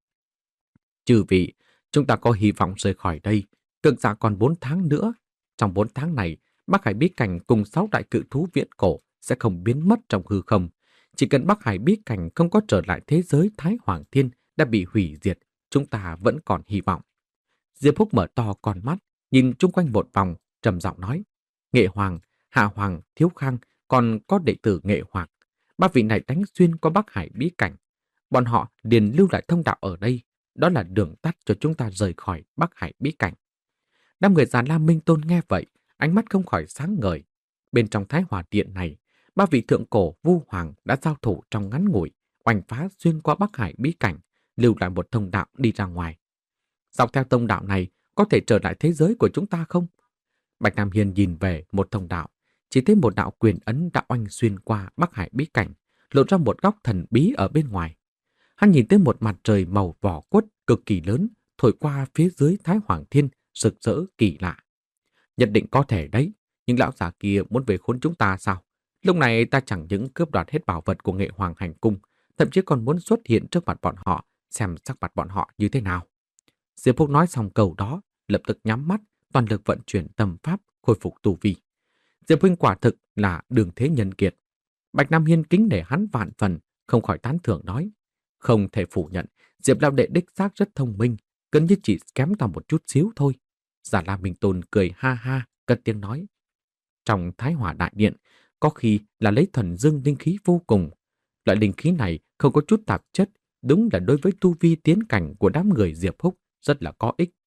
Chư vị, chúng ta có hy vọng rời khỏi đây, cực giả còn bốn tháng nữa. Trong bốn tháng này, Bắc Hải bí cảnh cùng sáu đại cự thú viễn cổ sẽ không biến mất trong hư không. Chỉ cần Bắc Hải bí cảnh không có trở lại thế giới Thái Hoàng Thiên đã bị hủy diệt, chúng ta vẫn còn hy vọng. Diệp Húc mở to con mắt, nhìn chung quanh một vòng, trầm giọng nói. Nghệ Hoàng, Hạ Hoàng, Thiếu Khang, còn có đệ tử Nghệ Hoàng. Ba vị này đánh xuyên qua Bắc Hải bí cảnh. Bọn họ liền lưu lại thông đạo ở đây. Đó là đường tắt cho chúng ta rời khỏi Bắc Hải bí cảnh. Đám người già La Minh Tôn nghe vậy, ánh mắt không khỏi sáng ngời. Bên trong Thái Hòa Điện này, ba vị thượng cổ vu hoàng đã giao thủ trong ngắn ngủi, oanh phá xuyên qua Bắc Hải bí cảnh, lưu lại một thông đạo đi ra ngoài. Dọc theo thông đạo này, có thể trở lại thế giới của chúng ta không? Bạch Nam Hiên nhìn về một thông đạo, chỉ thấy một đạo quyền ấn đã oanh xuyên qua Bắc Hải bí cảnh, lộ ra một góc thần bí ở bên ngoài. Hắn nhìn thấy một mặt trời màu vỏ quất cực kỳ lớn, thổi qua phía dưới Thái Hoàng Thiên, rực rỡ kỳ lạ. Nhất định có thể đấy, nhưng lão già kia muốn về khốn chúng ta sao? Lúc này ta chẳng những cướp đoạt hết bảo vật của Nghệ Hoàng hành cung, thậm chí còn muốn xuất hiện trước mặt bọn họ, xem sắc mặt bọn họ như thế nào. Diệp Phúc nói xong câu đó, lập tức nhắm mắt, toàn lực vận chuyển tâm pháp, khôi phục tu vi. Diệp huynh quả thực là đường thế nhân kiệt. Bạch Nam Hiên kính nể hắn vạn phần, không khỏi tán thưởng nói. Không thể phủ nhận, Diệp lão đệ đích xác rất thông minh, gần như chỉ kém ta một chút xíu thôi. Giả La Minh Tôn cười ha ha, cất tiếng nói. Trong Thái Hỏa Đại Điện, có khi là lấy thuần dương linh khí vô cùng. Loại linh khí này không có chút tạp chất, đúng là đối với tu vi tiến cảnh của đám người Diệp Húc rất là có ích.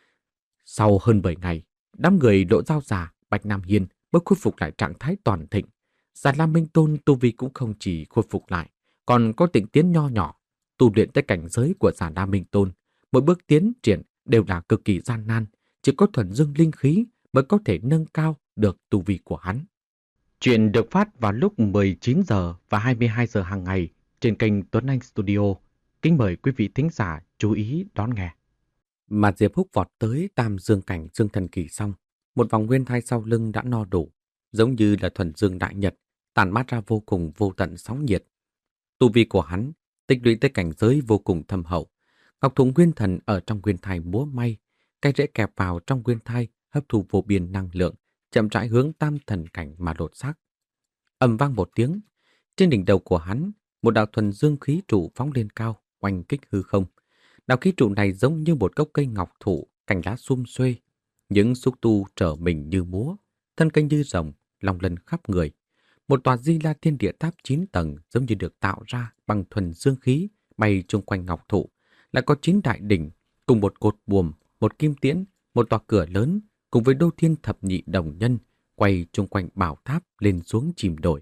Sau hơn bảy ngày, đám người Đỗ Giao Già, Bạch Nam Hiên mới khôi phục lại trạng thái toàn thịnh. Giả La Minh Tôn tu vi cũng không chỉ khôi phục lại, còn có tịnh tiến nho nhỏ, tu luyện tới cảnh giới của Giả La Minh Tôn. Mỗi bước tiến triển đều là cực kỳ gian nan, chỉ có thuần dương linh khí mới có thể nâng cao được tu vi của hắn. Chuyện được phát vào lúc mười chín giờ và hai mươi hai giờ hàng ngày trên kênh Tuấn Anh Studio. Kính mời quý vị thính giả chú ý đón nghe. Mà Diệp Húc vọt tới tam dương cảnh dương thần kỳ xong, một vòng nguyên thai sau lưng đã no đủ, giống như là thuần dương đại nhật, tản mát ra vô cùng vô tận sóng nhiệt. Tu vi của hắn tích lũy tới cảnh giới vô cùng thâm hậu. Ngọc Thụ Nguyên Thần ở trong nguyên thai múa may, cái rễ kẹp vào trong nguyên thai hấp thu vô biên năng lượng, chậm rãi hướng tam thần cảnh mà đột xác. Ầm vang một tiếng, trên đỉnh đầu của hắn, một đạo thuần dương khí trụ phóng lên cao, oanh kích hư không. Đạo khí trụ này giống như một gốc cây ngọc thụ, cành lá sum xuê, những xúc tu trở mình như múa, thân cây như rồng, long lân khắp người. Một tòa Di La Thiên Địa tháp chín tầng giống như được tạo ra bằng thuần dương khí bay chung quanh ngọc thụ, lại có chín đại đỉnh, cùng một cột buồm, một kim tiễn, một tòa cửa lớn, cùng với đô thiên thập nhị đồng nhân, quay chung quanh bảo tháp lên xuống chìm đổi.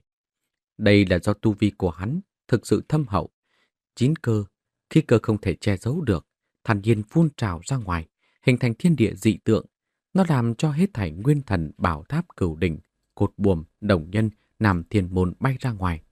Đây là do tu vi của hắn thực sự thâm hậu. Chín cơ, khí cơ không thể che giấu được, thản nhiên phun trào ra ngoài, hình thành thiên địa dị tượng. Nó làm cho hết thảy nguyên thần bảo tháp cửu đỉnh, cột buồm, đồng nhân, nam thiên môn bay ra ngoài.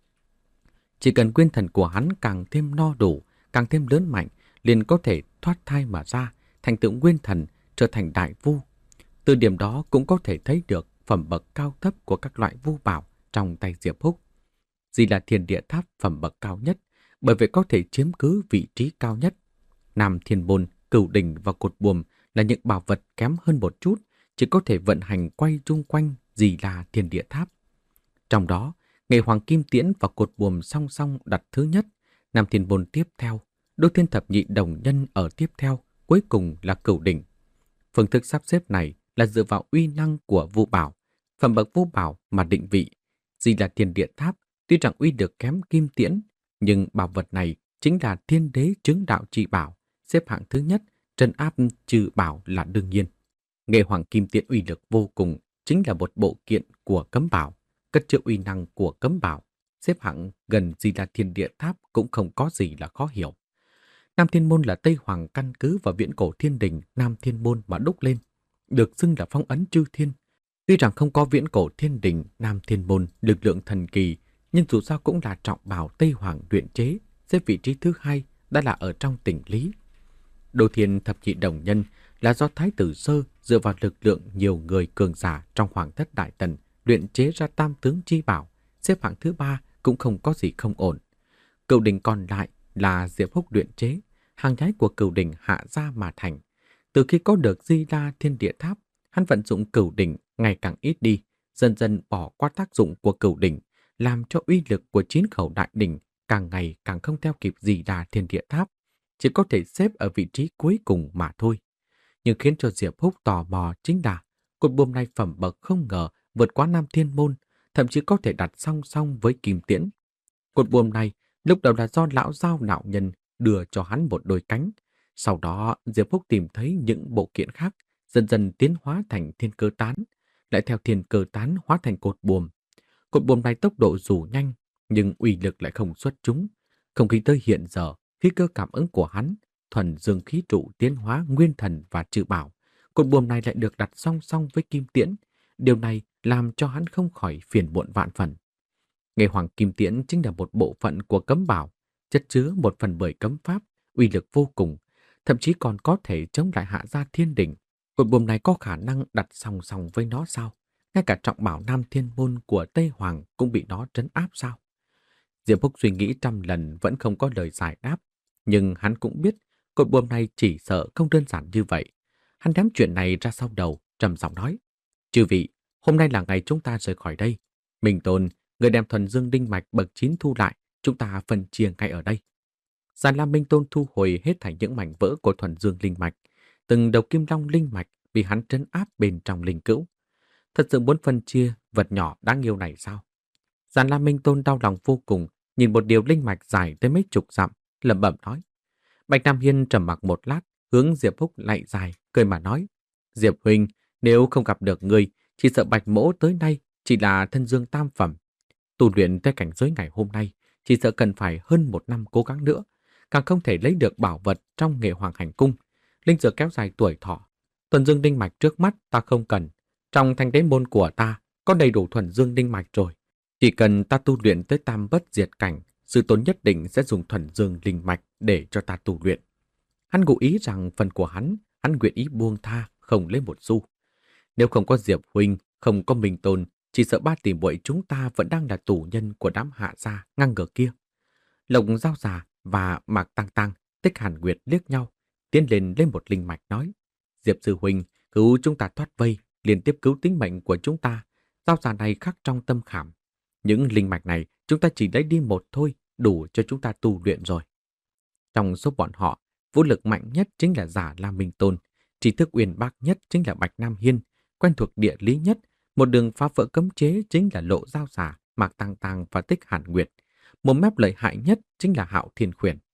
Chỉ cần nguyên thần của hắn càng thêm no đủ, càng thêm lớn mạnh, liền có thể thoát thai mà ra, thành tựu nguyên thần, trở thành đại vu. Từ điểm đó cũng có thể thấy được phẩm bậc cao thấp của các loại vu bảo trong tay Diệp Húc. Gì là thiên địa tháp phẩm bậc cao nhất, bởi vậy có thể chiếm cứ vị trí cao nhất. Nam thiên môn, cửu đỉnh và cột buồm là những bảo vật kém hơn một chút, chỉ có thể vận hành quay chung quanh gì là thiên địa tháp. Trong đó, nghệ hoàng kim tiễn và cột buồm song song đặt thứ nhất, Nam thiên môn tiếp theo, đô thiên thập nhị đồng nhân ở tiếp theo, cuối cùng là cửu đỉnh. Phương thức sắp xếp này là dựa vào uy năng của vu bảo, phẩm bậc vu bảo mà định vị. Gì là thiên địa tháp, tuy rằng uy lực kém kim tiễn, nhưng bảo vật này chính là thiên đế chứng đạo trị bảo, xếp hạng thứ nhất, trấn áp trừ bảo là đương nhiên. Nghệ hoàng kim tiễn uy lực vô cùng, chính là một bộ kiện của cấm bảo, cất chứa uy năng của cấm bảo, xếp hạng gần gì là thiên địa tháp cũng không có gì là khó hiểu. Nam Thiên Môn là Tây Hoàng căn cứ vào viễn cổ thiên đình Nam Thiên Môn mà đúc lên, được xưng là phong ấn chư thiên. Tuy rằng không có viễn cổ thiên đình Nam Thiên Môn lực lượng thần kỳ, nhưng dù sao cũng là trọng bảo Tây Hoàng luyện chế, xếp vị trí thứ hai đã là ở trong tỉnh Lý. Đô thiên thập nhị đồng nhân là do Thái tử Sơ dựa vào lực lượng nhiều người cường giả trong Hoàng thất Đại Tần luyện chế ra tam tướng chi bảo, xếp hạng thứ ba cũng không có gì không ổn. Cửu đỉnh còn lại là Diệp Húc luyện chế, hàng nhái của cửu đỉnh hạ ra mà thành. Từ khi có được Di La Thiên Địa Tháp, hắn vận dụng cửu đỉnh ngày càng ít đi, dần dần bỏ qua tác dụng của cửu đỉnh, làm cho uy lực của chín khẩu đại đỉnh càng ngày càng không theo kịp Di La Thiên Địa Tháp, chỉ có thể xếp ở vị trí cuối cùng mà thôi. Nhưng khiến cho Diệp Húc tò mò chính là cột buồm này phẩm bậc không ngờ vượt quá Nam Thiên Môn, thậm chí có thể đặt song song với kim tiễn. Cột buồm này lúc đầu là do lão giao nạo nhân đưa cho hắn một đôi cánh. Sau đó Diệp Húc tìm thấy những bộ kiện khác, dần dần tiến hóa thành thiên cơ tán, lại theo thiên cơ tán hóa thành cột buồm. Cột buồm này tốc độ dù nhanh, nhưng uy lực lại không xuất chúng. Không khí tới hiện giờ, khí cơ cảm ứng của hắn, thuần dương khí trụ tiến hóa nguyên thần và trừ bảo. Cột buồm này lại được đặt song song với kim tiễn. Điều này làm cho hắn không khỏi phiền muộn vạn phần. Nghệ hoàng kim tiễn chính là một bộ phận của cấm bảo, chất chứa một phần mười cấm pháp, uy lực vô cùng, thậm chí còn có thể chống lại hạ gia thiên đỉnh. Cột buồm này có khả năng đặt song song với nó sao? Ngay cả trọng bảo Nam Thiên Môn của Tây Hoàng cũng bị nó trấn áp sao? Diệp Húc suy nghĩ trăm lần vẫn không có lời giải đáp, nhưng hắn cũng biết cột buồm này chỉ sợ không đơn giản như vậy. Hắn ném chuyện này ra sau đầu, trầm giọng nói: "Chư vị, hôm nay là ngày chúng ta rời khỏi đây. Minh Tôn, người đem thuần dương linh mạch bậc chín thu lại, chúng ta phân chia ngay ở đây." Giàn Lam Minh Tôn thu hồi hết thảy những mảnh vỡ của thuần dương linh mạch, từng đầu kim long linh mạch bị hắn trấn áp bên trong linh cữu. Thật sự muốn phân chia vật nhỏ đáng yêu này sao? Giàn Lam Minh Tôn đau lòng vô cùng, nhìn một điều linh mạch dài tới mấy chục dặm, lẩm bẩm nói. Bạch Nam Hiên trầm mặc một lát, hướng Diệp Húc lạy dài, cười mà nói: "Diệp huynh, nếu không gặp được ngươi, chỉ sợ Bạch mỗ tới nay chỉ là thân dương tam phẩm. Tu luyện tới cảnh giới ngày hôm nay, chỉ sợ cần phải hơn một năm cố gắng nữa, càng không thể lấy được bảo vật trong nghệ hoàng hành cung. Linh dược kéo dài tuổi thọ, thuần dương linh mạch trước mắt ta không cần. Trong thanh đế môn của ta có đầy đủ thuần dương linh mạch rồi. Chỉ cần ta tu luyện tới tam bất diệt cảnh, sư tôn nhất định sẽ dùng thuần dương linh mạch để cho ta tu luyện." Hắn ngụ ý rằng phần của hắn, hắn nguyện ý buông tha, không lấy một xu. Nếu không có Diệp huynh, không có Minh Tôn, chỉ sợ ba tỷ muội chúng ta vẫn đang là tù nhân của đám hạ gia ngang ngửa kia. Lộc Giao Già và Mạc Tăng Tăng, Tích Hàn Nguyệt liếc nhau, tiến lên lên một linh mạch nói: "Diệp sư huynh, cứu chúng ta thoát vây, liên tiếp cứu tính mệnh của chúng ta. Giao Già này khắc trong tâm khảm. Những linh mạch này chúng ta chỉ lấy đi một thôi, đủ cho chúng ta tu luyện rồi." Trong số bọn họ, vũ lực mạnh nhất chính là Giả Lam Minh Tôn, trí thức uyên bác nhất chính là Bạch Nam Hiên, quen thuộc địa lý nhất, một đường phá vỡ cấm chế chính là Lộ Giao Giả, Mạc Tăng Tăng và Tích Hàn Nguyệt, một mép lợi hại nhất chính là Hạo Thiên Khuyển.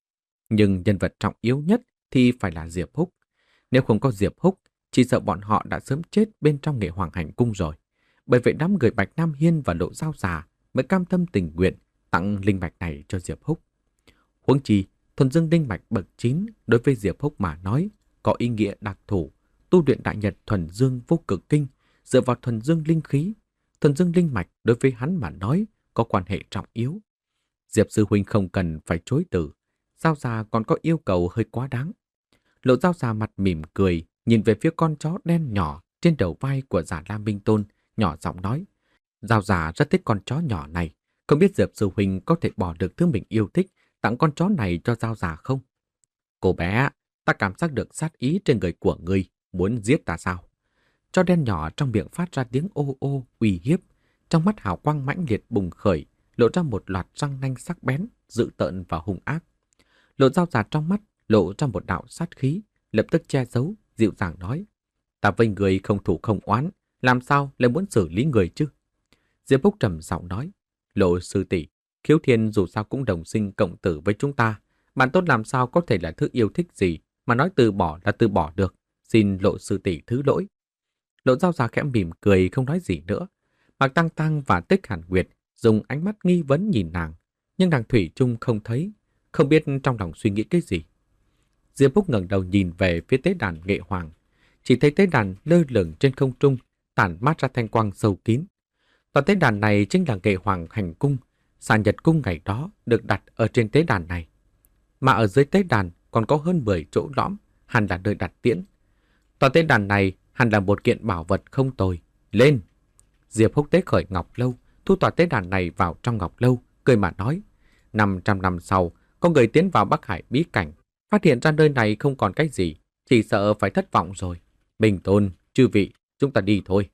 Nhưng nhân vật trọng yếu nhất thì phải là Diệp Húc. Nếu không có Diệp Húc, chỉ sợ bọn họ đã sớm chết bên trong Nghệ Hoàng hành cung rồi. Bởi vậy đám người Bạch Nam Hiên và Lộ Giao Già mới cam tâm tình nguyện tặng linh mạch này cho Diệp Húc. Huống chi, thuần dương linh mạch bậc chín đối với Diệp Húc mà nói có ý nghĩa đặc thù. Tu luyện đại nhật thuần dương vô cực kinh dựa vào thuần dương linh khí. Thuần dương linh mạch đối với hắn mà nói có quan hệ trọng yếu. Diệp sư huynh không cần phải chối từ. Giao Già còn có yêu cầu hơi quá đáng. Lộ Giao Già mặt mỉm cười, nhìn về phía con chó đen nhỏ trên đầu vai của Giản Lam Minh Tôn, nhỏ giọng nói. Giao Già rất thích con chó nhỏ này. Không biết Diệp sư huynh có thể bỏ được thứ mình yêu thích, tặng con chó này cho Giao Già không? Cô bé, ta cảm giác được sát ý trên người của ngươi, muốn giết ta sao? Chó đen nhỏ trong miệng phát ra tiếng ô ô uy hiếp, trong mắt hào quang mãnh liệt bùng khởi, lộ ra một loạt răng nanh sắc bén, dữ tợn và hung ác. Lộ Giao Già trong mắt lộ ra một đạo sát khí, lập tức che giấu, dịu dàng nói: ta với người không thủ không oán, làm sao lại muốn xử lý người chứ? Diệp Húc trầm giọng nói: Lộ sư tỷ, Khiếu Thiên dù sao cũng đồng sinh cộng tử với chúng ta, bạn tốt làm sao có thể là thứ yêu thích gì mà nói từ bỏ là từ bỏ được, xin Lộ sư tỷ thứ lỗi. Lộ Giao Già khẽ mỉm cười không nói gì nữa. Mạc Tăng Tăng và Tích Hàn Nguyệt dùng ánh mắt nghi vấn nhìn nàng, nhưng nàng thủy chung không thấy, không biết trong lòng suy nghĩ cái gì. Diệp Húc ngẩng đầu nhìn về phía tế đàn Nghệ Hoàng, chỉ thấy tế đàn lơ lửng trên không trung, tản mát ra thanh quang sâu kín. Tòa tế đàn này chính là Nghệ Hoàng hành cung, xà nhật cung ngày đó được đặt ở trên tế đàn này. Mà ở dưới tế đàn còn có hơn mười chỗ lõm, hẳn là nơi đặt tiễn. Tòa tế đàn này hẳn là một kiện bảo vật không tồi. Lên! Diệp Húc tế khởi ngọc lâu, thu tòa tế đàn này vào trong ngọc lâu, cười mà nói: năm trăm năm sau, có người tiến vào Bắc Hải bí cảnh, phát hiện ra nơi này không còn cái gì, chỉ sợ phải thất vọng rồi. Bình Tôn, chư vị, chúng ta đi thôi.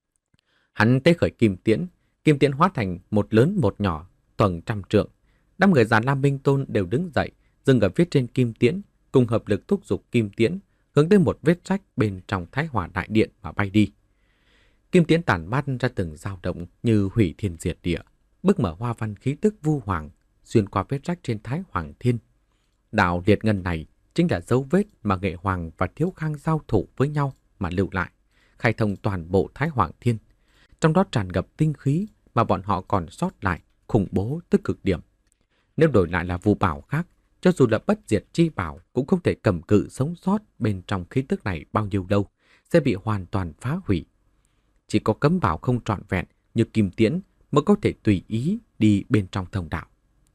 Hắn tế khởi kim tiễn, kim tiễn hóa thành một lớn một nhỏ, thuần trăm trượng. Đám người Giản Lam Minh Tôn đều đứng dậy, dừng ở phía trên kim tiễn, cùng hợp lực thúc giục kim tiễn, hướng tới một vết rách bên trong Thái Hòa Đại Điện mà bay đi. Kim tiễn tản mát ra từng dao động như hủy thiên diệt địa, bức mở hoa văn khí tức vu hoàng, xuyên qua vết rách trên Thái Hoàng Thiên. Đạo liệt ngân này chính là dấu vết mà Nghệ Hoàng và Thiếu Khang giao thủ với nhau mà lưu lại, khai thông toàn bộ Thái Hoàng Thiên. Trong đó tràn ngập tinh khí mà bọn họ còn sót lại, khủng bố tới cực điểm. Nếu đổi lại là vu bảo khác, cho dù là bất diệt chi bảo cũng không thể cầm cự sống sót bên trong khí tức này bao nhiêu lâu, sẽ bị hoàn toàn phá hủy. Chỉ có cấm bảo không trọn vẹn như kim tiễn mới có thể tùy ý đi bên trong thông đạo.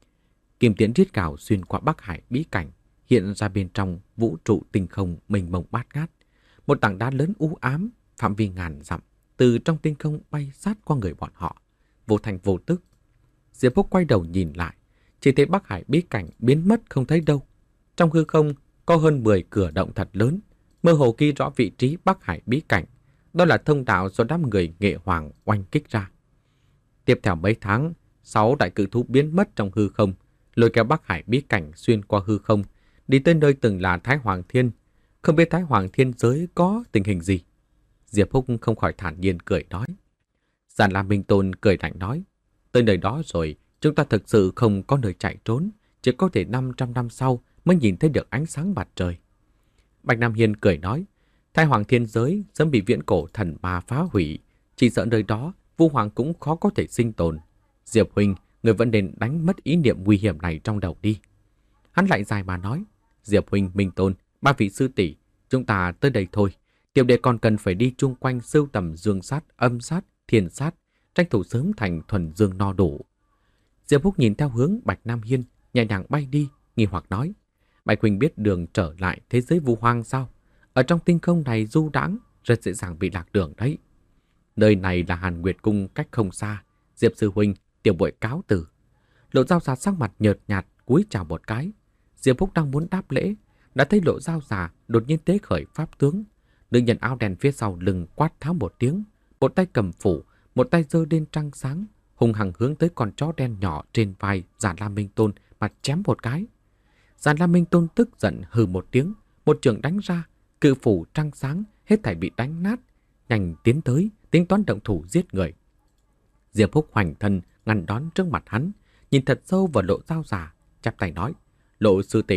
Kim tiễn rít gào xuyên qua Bắc Hải bí cảnh, hiện ra bên trong vũ trụ tinh không mênh mông bát ngát. Một tảng đá lớn u ám, phạm vi ngàn dặm, từ trong tinh không bay sát qua người bọn họ, vô thành vô tức. Diệp Húc quay đầu nhìn lại, chỉ thấy Bắc Hải bí cảnh biến mất không thấy đâu. Trong hư không có hơn mười cửa động thật lớn, mơ hồ ghi rõ vị trí Bắc Hải bí cảnh. Đó là thông đạo do đám người Nghệ Hoàng oanh kích ra. Tiếp theo mấy tháng, sáu đại cự thú biến mất trong hư không, lôi kéo Bắc Hải bí cảnh xuyên qua hư không, đi tới nơi từng là Thái Hoàng Thiên. Không biết Thái Hoàng Thiên giới có tình hình gì. Diệp Húc không khỏi thản nhiên cười nói. Giản Lam Minh Tôn cười lạnh nói: tới nơi đó rồi, chúng ta thực sự không có nơi chạy trốn, chỉ có thể năm trăm năm sau mới nhìn thấy được ánh sáng mặt trời. Bạch Nam Hiên cười nói: Thái Hoàng Thiên giới sớm bị viễn cổ thần ma phá hủy, chỉ sợ nơi đó Vu Hoàng cũng khó có thể sinh tồn. Diệp huynh, người vẫn nên đánh mất ý niệm nguy hiểm này trong đầu đi. Hắn lại dài mà nói: Diệp huynh, Minh Tôn, ba vị sư tỷ, chúng ta tới đây thôi. Tiểu đệ còn cần phải đi chung quanh sưu tầm dương sát, âm sát, thiên sát, tranh thủ sớm thành thuần dương no đủ. Diệp Húc nhìn theo hướng Bạch Nam Hiên, nhẹ nhàng bay đi, nghi hoặc nói: Bạch huynh biết đường trở lại thế giới Vu Hoang sao? Ở trong tinh không này du đãng rất dễ dàng bị lạc đường đấy. Nơi này là Hàn Nguyệt Cung, cách không xa. Diệp sư huynh, tiểu bội cáo từ. Lộ Giao Già sắc mặt nhợt nhạt cúi chào một cái. Diệp Húc đang muốn đáp lễ, đã thấy Lộ Giao Già đột nhiên tế khởi pháp tướng. Nữ nhân áo đen phía sau lưng quát tháo một tiếng, một tay cầm phủ, một tay giơ lên trăng sáng, hùng hằng hướng tới con chó đen nhỏ trên vai Giản Lam Minh Tôn mà chém một cái. Giản Lam Minh Tôn tức giận hừ một tiếng, một trường đánh ra, cự phủ trăng sáng hết thảy bị đánh nát, nhanh tiến tới tính toán động thủ giết người. Diệp Húc hoành thân ngăn đón trước mặt hắn, nhìn thật sâu vào Lộ Giao Già, chắp tay nói: Lộ sư tỷ,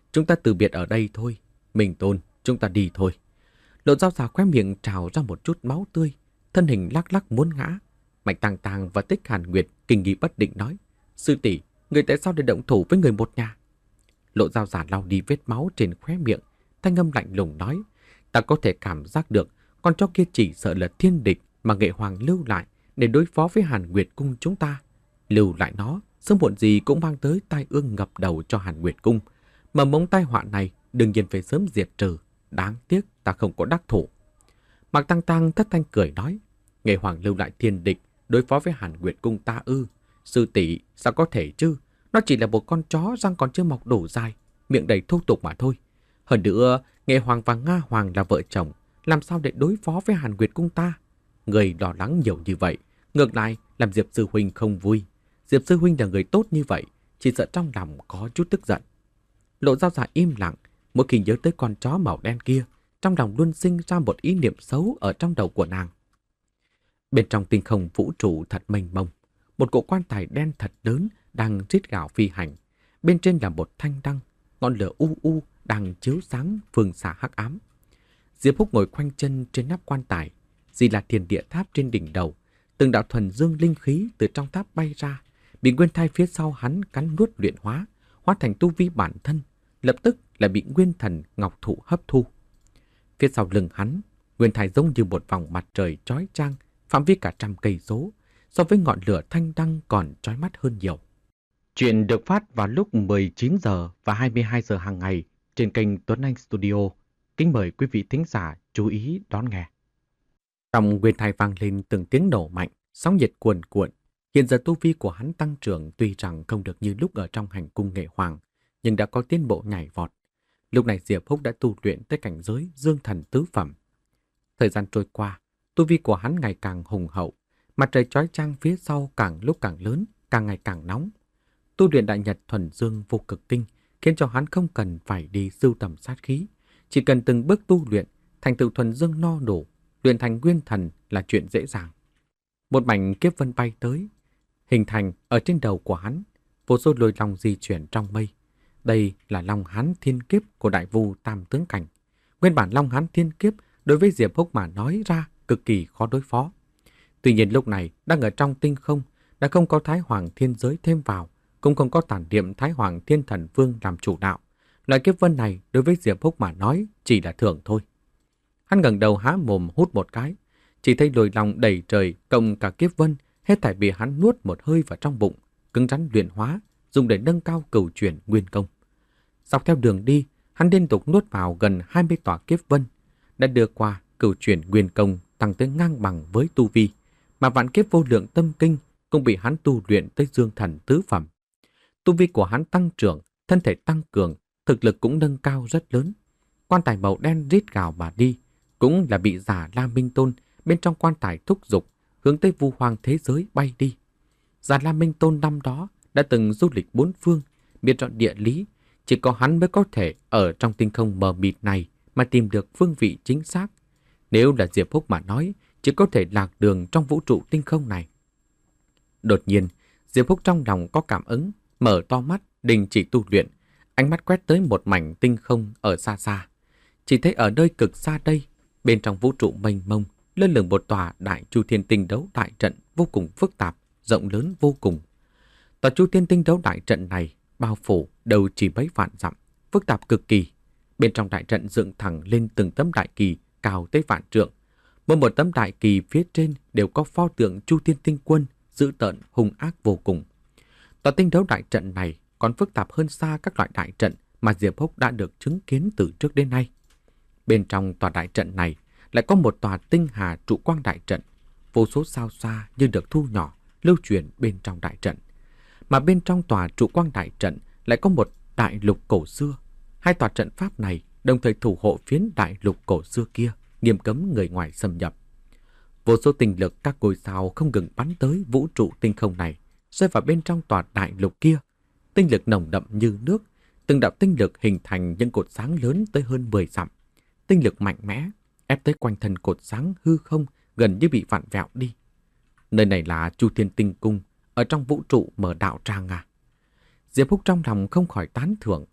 chúng ta từ biệt ở đây thôi. Minh Tôn, chúng ta đi thôi. Lộ Dao Già khóe miệng trào ra một chút máu tươi, thân hình lắc lắc muốn ngã. Mạnh Tàng Tàng và Tích Hàn Nguyệt kinh nghi bất định nói: Sư tỷ, người tại sao để động thủ với người một nhà? Lộ Dao Già lau đi vết máu trên khóe miệng, thanh âm lạnh lùng nói: Ta có thể cảm giác được con chó kia chỉ sợ là thiên địch mà Nghệ Hoàng lưu lại để đối phó với Hàn Nguyệt Cung chúng ta. Lưu lại nó, sớm muộn gì cũng mang tới tai ương ngập đầu cho Hàn Nguyệt Cung. Mà mống tai họa này đương nhiên phải sớm diệt trừ. Đáng tiếc ta không có đắc thủ. Mạc Tăng Tăng thất thanh cười nói: Nghệ Hoàng lưu lại thiên địch đối phó với Hàn Nguyệt Cung ta ư? Sư tỷ, sao có thể chứ? Nó chỉ là một con chó răng còn chưa mọc đủ dài, miệng đầy thô tục mà thôi. Hơn nữa, Nghệ Hoàng và Nga Hoàng là vợ chồng, làm sao để đối phó với Hàn Nguyệt Cung ta? Người lo lắng nhiều như vậy, ngược lại làm Diệp Sư Huynh không vui. Diệp Sư Huynh là người tốt như vậy, chỉ sợ trong lòng có chút tức giận. Lộ Dao Già im lặng, mỗi khi nhớ tới con chó màu đen kia, trong lòng luôn sinh ra một ý niệm xấu ở trong đầu của nàng. Bên trong tinh không vũ trụ thật mênh mông, một cỗ quan tài đen thật lớn đang rít gào phi hành. Bên trên là một thanh đăng, ngọn lửa u u đang chiếu sáng phương xa hắc ám. Diệp Húc ngồi khoanh chân trên nắp quan tài, Di là Thiền Địa Tháp trên đỉnh đầu, từng đạo thuần dương linh khí từ trong tháp bay ra, bị nguyên thai phía sau hắn cắn nuốt luyện hóa, hóa thành tu vi bản thân, lập tức là bị nguyên thần ngọc thụ hấp thu. Phía sau lưng hắn, nguyên thai giống như một vòng mặt trời chói chang, phạm vi cả trăm cây số, so với ngọn lửa thanh đăng còn chói mắt hơn nhiều. Chuyện được phát vào lúc mười chín giờ và hai mươi hai giờ hàng ngày trên kênh Tuấn Anh Studio. Kính mời quý vị thính giả chú ý đón nghe. Trong nguyên thai vang lên từng tiếng nổ mạnh, sóng nhiệt cuồn cuộn. Hiện giờ tu vi của hắn tăng trưởng tuy rằng không được như lúc ở trong hành cung Nghệ Hoàng, nhưng đã có tiến bộ nhảy vọt. Lúc này Diệp Húc đã tu luyện tới cảnh giới dương thần tứ phẩm. Thời gian trôi qua, tu vi của hắn ngày càng hùng hậu, mặt trời chói chang phía sau càng lúc càng lớn, càng ngày càng nóng. Tu luyện đại nhật thuần dương vô cực kinh khiến cho hắn không cần phải đi sưu tầm sát khí, chỉ cần từng bước tu luyện, thành tựu thuần dương no đủ, luyện thành nguyên thần là chuyện dễ dàng. Một mảnh kiếp vân bay tới, hình thành ở trên đầu của hắn, vô số lôi long di chuyển trong mây. Đây là Long Hán Thiên Kiếp của Đại Vu Tam Tướng Cảnh. Nguyên bản Long Hán Thiên Kiếp đối với Diệp Húc mà nói ra cực kỳ khó đối phó. Tuy nhiên lúc này đang ở trong tinh không, đã không có Thái Hoàng Thiên Giới thêm vào, cũng không có tản niệm Thái Hoàng Thiên Thần Vương làm chủ đạo. Loại kiếp vân này đối với Diệp Húc mà nói chỉ là thường thôi. Hắn ngẩng đầu há mồm hút một cái, chỉ thấy lôi long đầy trời cộng cả kiếp vân hết thảy bị hắn nuốt một hơi vào trong bụng, cứng rắn luyện hóa, dùng để nâng cao cửu chuyển nguyên công. Dọc theo đường đi, hắn liên tục nuốt vào gần hai mươi tòa kiếp vân, đã đưa qua cửu chuyển nguyên công tăng tới ngang bằng với tu vi, mà vạn kiếp vô lượng tâm kinh cũng bị hắn tu luyện tới dương thần tứ phẩm. Tu vi của hắn tăng trưởng, thân thể tăng cường, thực lực cũng nâng cao rất lớn. Quan tài màu đen rít gào mà đi, cũng là bị Già La Minh Tôn bên trong quan tài thúc giục, hướng tới vu hoang thế giới bay đi. Già La Minh Tôn năm đó đã từng du lịch bốn phương, biết rõ địa lý, chỉ có hắn mới có thể ở trong tinh không mờ mịt này mà tìm được phương vị chính xác. Nếu là Diệp Húc mà nói, chỉ có thể lạc đường trong vũ trụ tinh không này. Đột nhiên, Diệp Húc trong lòng có cảm ứng, mở to mắt, đình chỉ tu luyện, ánh mắt quét tới một mảnh tinh không ở xa xa. Chỉ thấy ở nơi cực xa đây, bên trong vũ trụ mênh mông, lơ lửng một tòa Đại Chu Thiên Tinh Đấu Đại Trận vô cùng phức tạp, rộng lớn vô cùng. Tòa Chu Thiên Tinh Đấu Đại Trận này bao phủ đầu chỉ mấy vạn dặm, phức tạp cực kỳ. Bên trong đại trận dựng thẳng lên từng tấm đại kỳ cao tới vạn trượng. Mỗi một tấm đại kỳ phía trên đều có pho tượng Chu Thiên Tinh Quân dữ tợn hung ác vô cùng. Tòa tinh đấu đại trận này còn phức tạp hơn xa các loại đại trận mà Diệp Húc đã được chứng kiến từ trước đến nay. Bên trong tòa đại trận này lại có một tòa tinh hà trụ quang đại trận, vô số sao xa như được thu nhỏ, lưu truyền bên trong đại trận. Mà bên trong tòa trụ quang đại trận lại có một đại lục cổ xưa. Hai tòa trận pháp này đồng thời thủ hộ phiến đại lục cổ xưa kia, nghiêm cấm người ngoài xâm nhập. Vô số tinh lực các ngôi sao không ngừng bắn tới vũ trụ tinh không này, rơi vào bên trong tòa đại lục kia. Tinh lực nồng đậm như nước, từng đạo tinh lực hình thành những cột sáng lớn tới hơn mười dặm. Tinh lực mạnh mẽ ép tới quanh thân cột sáng hư không, gần như bị vặn vẹo đi. Nơi này là Chu Thiên Tinh Cung, ở trong vũ trụ mở đạo tràng à. Diệp Húc trong lòng không khỏi tán thưởng.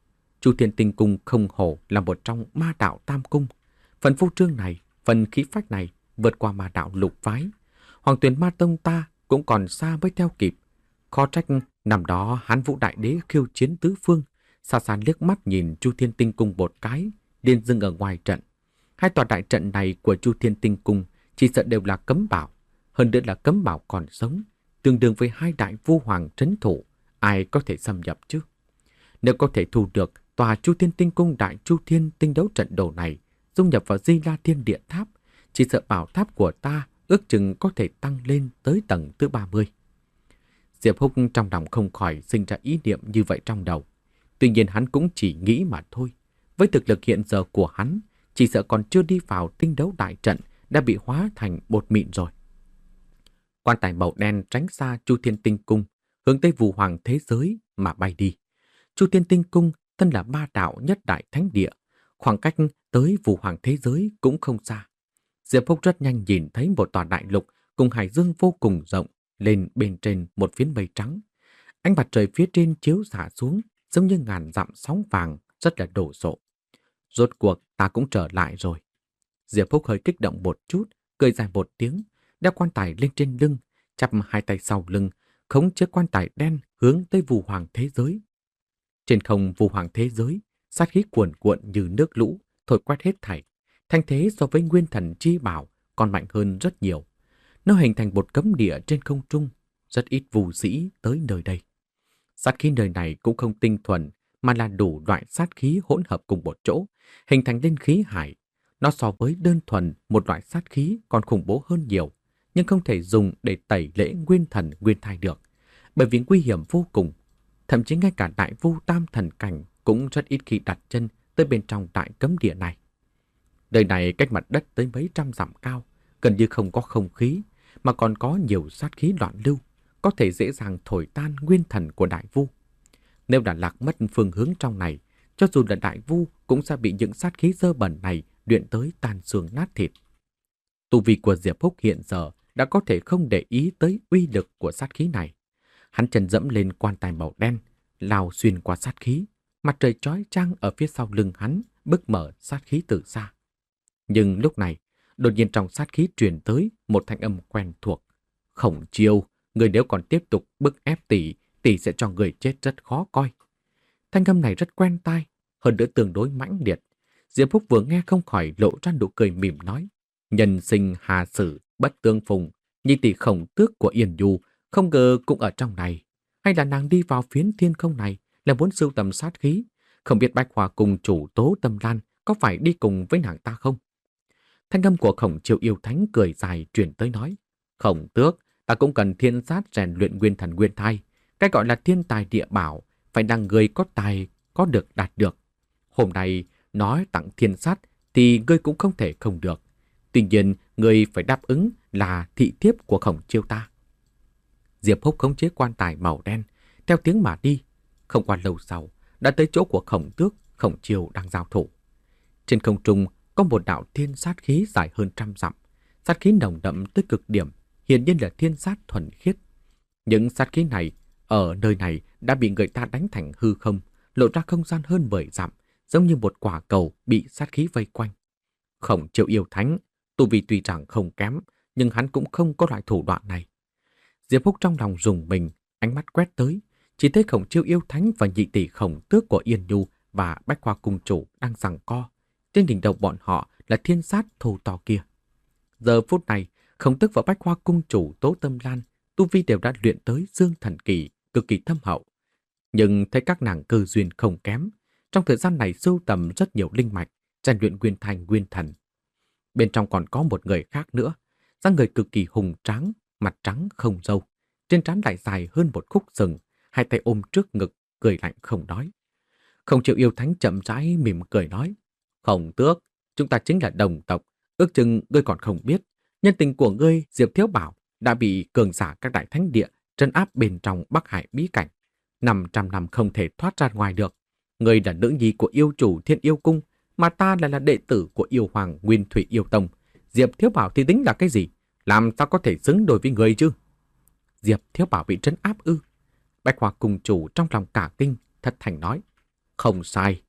Chu Thiên Tinh Cung không hổ là một trong ma đạo tam cung. Phần phô trương này, phần khí phách này vượt qua ma đạo lục phái. Hoàng Tuyền Ma Tông ta cũng còn xa mới theo kịp. Khó trách năm đó Hán Vũ Đại Đế khiêu chiến tứ phương, xa xa liếc mắt nhìn Chu Thiên Tinh Cung một cái, liền dừng ở ngoài trận. Hai tòa đại trận này của Chu Thiên Tinh Cung chỉ sợ đều là cấm bảo, hơn nữa là cấm bảo còn sống, tương đương với hai đại vu hoàng trấn thủ, ai có thể xâm nhập chứ? Nếu có thể thu được tòa Chu Thiên Tinh Cung đại Chu Thiên Tinh đấu trận đồ này, dung nhập vào Di La Thiên Địa Tháp, chỉ sợ bảo tháp của ta ước chừng có thể tăng lên tới tầng thứ ba mươi. Diệp Húc trong lòng không khỏi sinh ra ý niệm như vậy trong đầu. Tuy nhiên hắn cũng chỉ nghĩ mà thôi. Với thực lực hiện giờ của hắn, chỉ sợ còn chưa đi vào tinh đấu đại trận đã bị hóa thành bột mịn rồi. Quan tài màu đen tránh xa Chu Thiên Tinh Cung, hướng tới Vũ Hoàng thế giới mà bay đi. Chu Thiên Tinh Cung thân là ba đạo nhất đại thánh địa, khoảng cách tới Vũ Hoàng thế giới cũng không xa. Diệp Húc rất nhanh nhìn thấy một tòa đại lục cùng hải dương vô cùng rộng lên bên trên một phiến mây trắng. Ánh mặt trời phía trên chiếu xạ xuống giống như ngàn dặm sóng vàng, rất là đổ sộ. Rốt cuộc ta cũng trở lại rồi. Diệp Húc hơi kích động một chút, cười dài một tiếng, đeo quan tài lên trên lưng, chắp hai tay sau lưng, khống chế quan tài đen hướng tới Vũ Hoàng thế giới. Trên không Vũ Hoàng thế giới, sát khí cuồn cuộn như nước lũ, thổi quét hết thảy. Thanh thế so với Nguyên Thần Chi Bảo còn mạnh hơn rất nhiều. Nó hình thành một cấm địa trên không trung, rất ít vũ sĩ tới nơi đây. Sát khí nơi này cũng không tinh thuần, mà là đủ loại sát khí hỗn hợp cùng một chỗ, hình thành lên khí hải. Nó so với đơn thuần một loại sát khí còn khủng bố hơn nhiều, nhưng không thể dùng để tẩy lễ nguyên thần nguyên thai được, bởi vì nguy hiểm vô cùng. Thậm chí ngay cả đại vu tam thần cảnh cũng rất ít khi đặt chân tới bên trong đại cấm địa này. Nơi này cách mặt đất tới mấy trăm dặm cao, gần như không có không khí, mà còn có nhiều sát khí loạn lưu, có thể dễ dàng thổi tan nguyên thần của đại vu. Nếu đã lạc mất phương hướng trong này, cho dù là đại vu cũng sẽ bị những sát khí dơ bẩn này luyện tới tan xương nát thịt. Tu vi của Diệp Húc hiện giờ đã có thể không để ý tới uy lực của sát khí này. Hắn chân dẫm lên quan tài màu đen, lao xuyên qua sát khí, mặt trời chói chang ở phía sau lưng hắn bức mở sát khí từ xa. Nhưng lúc này, đột nhiên trong sát khí truyền tới một thanh âm quen thuộc. Khổng Chiêu, người nếu còn tiếp tục bức ép tỷ, tỷ sẽ cho người chết rất khó coi. Thanh âm này rất quen tai, hơn nữa tương đối mãnh liệt. Diệp Húc vừa nghe không khỏi lộ ra nụ cười mỉm nói: nhân sinh hà sử, bất tương phùng, nhi tỷ Khổng Tước của Yên Du không ngờ cũng ở trong này. Hay là nàng đi vào phiến thiên không này là muốn sưu tầm sát khí? Không biết Bạch Hòa cùng chủ Tố Tâm Lan có phải đi cùng với nàng ta không? Thanh âm của Khổng Chiêu yêu thánh cười dài truyền tới nói: Khổng Tước, ta cũng cần thiên sát rèn luyện nguyên thần nguyên thai. Cái gọi là thiên tài địa bảo, phải là người có tài, có được đạt được. Hôm nay nói tặng thiên sát thì ngươi cũng không thể không được. Tuy nhiên, ngươi phải đáp ứng là thị thiếp của Khổng Chiêu ta. Diệp Húc khống chế quan tài màu đen, theo tiếng mà đi. Không qua lâu sau, đã tới chỗ của Khổng Tước, Khổng Chiêu đang giao thủ. Trên không trung có một đạo thiên sát khí dài hơn trăm dặm. Sát khí nồng đậm tới cực điểm, hiển nhiên là thiên sát thuần khiết. Những sát khí này ở nơi này đã bị người ta đánh thành hư không, lộ ra không gian hơn mười dặm, giống như một quả cầu bị sát khí vây quanh. Khổng Chiêu yêu thánh, tu vi tuy rằng không kém, nhưng hắn cũng không có loại thủ đoạn này. Diệp Húc trong lòng rùng mình, ánh mắt quét tới, chỉ thấy Khổng Chiêu yêu thánh và nhị tỷ Khổng Tước của Yên Nhu và Bách Hoa cung chủ đang giằng co. Trên đỉnh đầu bọn họ là thiên sát thô to kia. Giờ phút này, Khổng Tước và Bách Hoa cung chủ Tố Tâm Lan tu vi đều đã luyện tới dương thần kỳ, cực kỳ thâm hậu. Nhưng thấy các nàng cơ duyên không kém, trong thời gian này sưu tầm rất nhiều linh mạch, rèn luyện nguyên thành nguyên thần. Bên trong còn có một người khác nữa, dáng người cực kỳ hùng tráng, mặt trắng không râu, trên trán lại dài hơn một khúc sừng, hai tay ôm trước ngực, cười lạnh không nói. Khổng Chiêu yêu thánh chậm rãi mỉm cười nói: Khổng Tước, chúng ta chính là đồng tộc, ước chừng ngươi còn không biết, nhân tình của ngươi Diệp Thiếu Bảo đã bị cường giả các đại thánh địa trấn áp bên trong Bắc Hải bí cảnh, năm trăm năm không thể thoát ra ngoài được. Ngươi là nữ nhi của yêu chủ Thiên Yêu Cung, mà ta lại là đệ tử của yêu hoàng Nguyên Thủy Yêu Tông. Diệp Thiếu Bảo thì tính là cái gì? Làm sao có thể xứng đôi với người chứ? Diệp Thiếu Bảo bị trấn áp ư? Bạch Hoa cung chủ trong lòng cả kinh, thật thành nói: Không sai,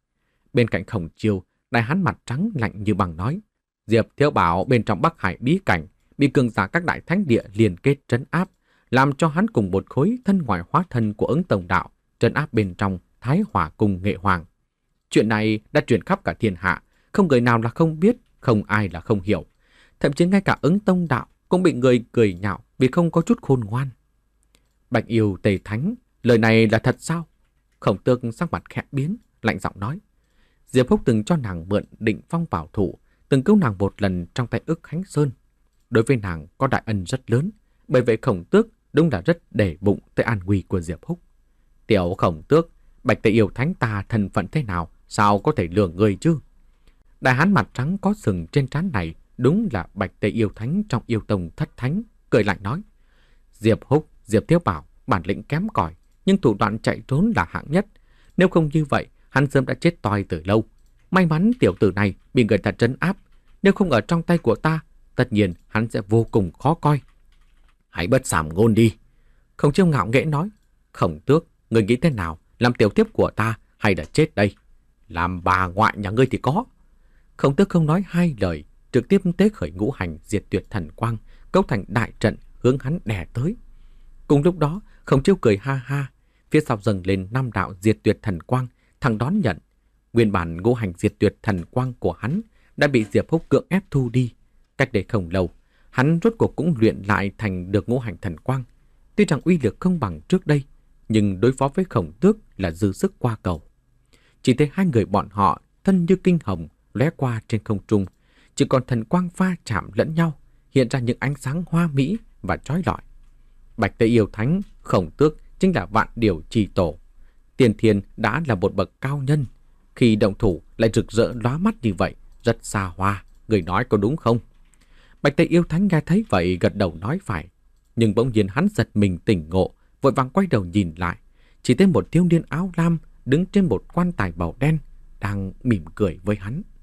Bên cạnh Khổng Chiêu, đại hán mặt trắng lạnh như băng nói: Diệp Thiếu Bảo bên trong Bắc Hải bí cảnh bị cường giả các đại thánh địa liên kết trấn áp, làm cho hắn cùng một khối thân ngoài hóa thân của Ứng Tông Đạo trấn áp bên trong Thái Hỏa Cung Nghệ Hoàng. Chuyện này đã truyền khắp cả thiên hạ, không người nào là không biết, không ai là không hiểu. Thậm chí ngay cả Ứng Tông Đạo cũng bị người cười nhạo vì không có chút khôn ngoan. Bạch Yêu Tề Thánh, lời này là thật sao? Khổng Tước sắc mặt khẽ biến, lạnh giọng nói. Diệp Húc từng cho nàng mượn Định Phong bảo thủ, từng cứu nàng một lần trong tay Ức Khánh Sơn. Đối với nàng có đại ân rất lớn, bởi vậy Khổng Tước đúng là rất để bụng tới an nguy của Diệp Húc. Tiểu Khổng Tước, Bạch Tề Yêu Thánh ta thân phận thế nào, sao có thể lừa người chứ? Đại hán mặt trắng có sừng trên trán này đúng là Bạch Tề Yêu Thánh trong Yêu Tông Thất Thánh, cười lạnh nói. Diệp Húc, Diệp Thiếu Bảo, bản lĩnh kém cỏi, nhưng thủ đoạn chạy trốn là hạng nhất. Nếu không như vậy, hắn sớm đã chết toi từ lâu. May mắn tiểu tử này bị người ta trấn áp. Nếu không ở trong tay của ta, tất nhiên hắn sẽ vô cùng khó coi. Hãy bất sàm ngôn đi. Khổng Chiêu ngạo nghễ nói. Khổng Tước, người nghĩ thế nào? Làm tiểu tiếp của ta hay là chết đây? Làm bà ngoại nhà ngươi thì có. Khổng Tước không nói hai lời, trực tiếp tế khởi ngũ hành diệt tuyệt thần quang, cấu thành đại trận hướng hắn đè tới. Cùng lúc đó, Khổng Chiêu cười ha ha, phía sau dâng lên năm đạo diệt tuyệt thần quang, thằng đón nhận. Nguyên bản ngũ hành diệt tuyệt thần quang của hắn đã bị Diệp Húc cưỡng ép thu đi. Cách đây không lâu, hắn rốt cuộc cũng luyện lại thành được ngũ hành thần quang. Tuy rằng uy lực không bằng trước đây, nhưng đối phó với Khổng Tước là dư sức qua cầu. Chỉ thấy hai người bọn họ thân như kinh hồng lóe qua trên không trung, chỉ còn thần quang pha chạm lẫn nhau, hiện ra những ánh sáng hoa mỹ và chói lọi. Bạch Tề Yêu Thánh, Khổng Tước chính là vạn điều trì tổ. Tiền Thiên đã là một bậc cao nhân, khi động thủ lại rực rỡ lóa mắt như vậy, rất xa hoa, người nói có đúng không? Bạch Tề Yêu Thánh nghe thấy vậy gật đầu nói phải, nhưng bỗng nhiên hắn giật mình tỉnh ngộ, vội vàng quay đầu nhìn lại, chỉ thấy một thiếu niên áo lam đứng trên một quan tài màu đen đang mỉm cười với hắn.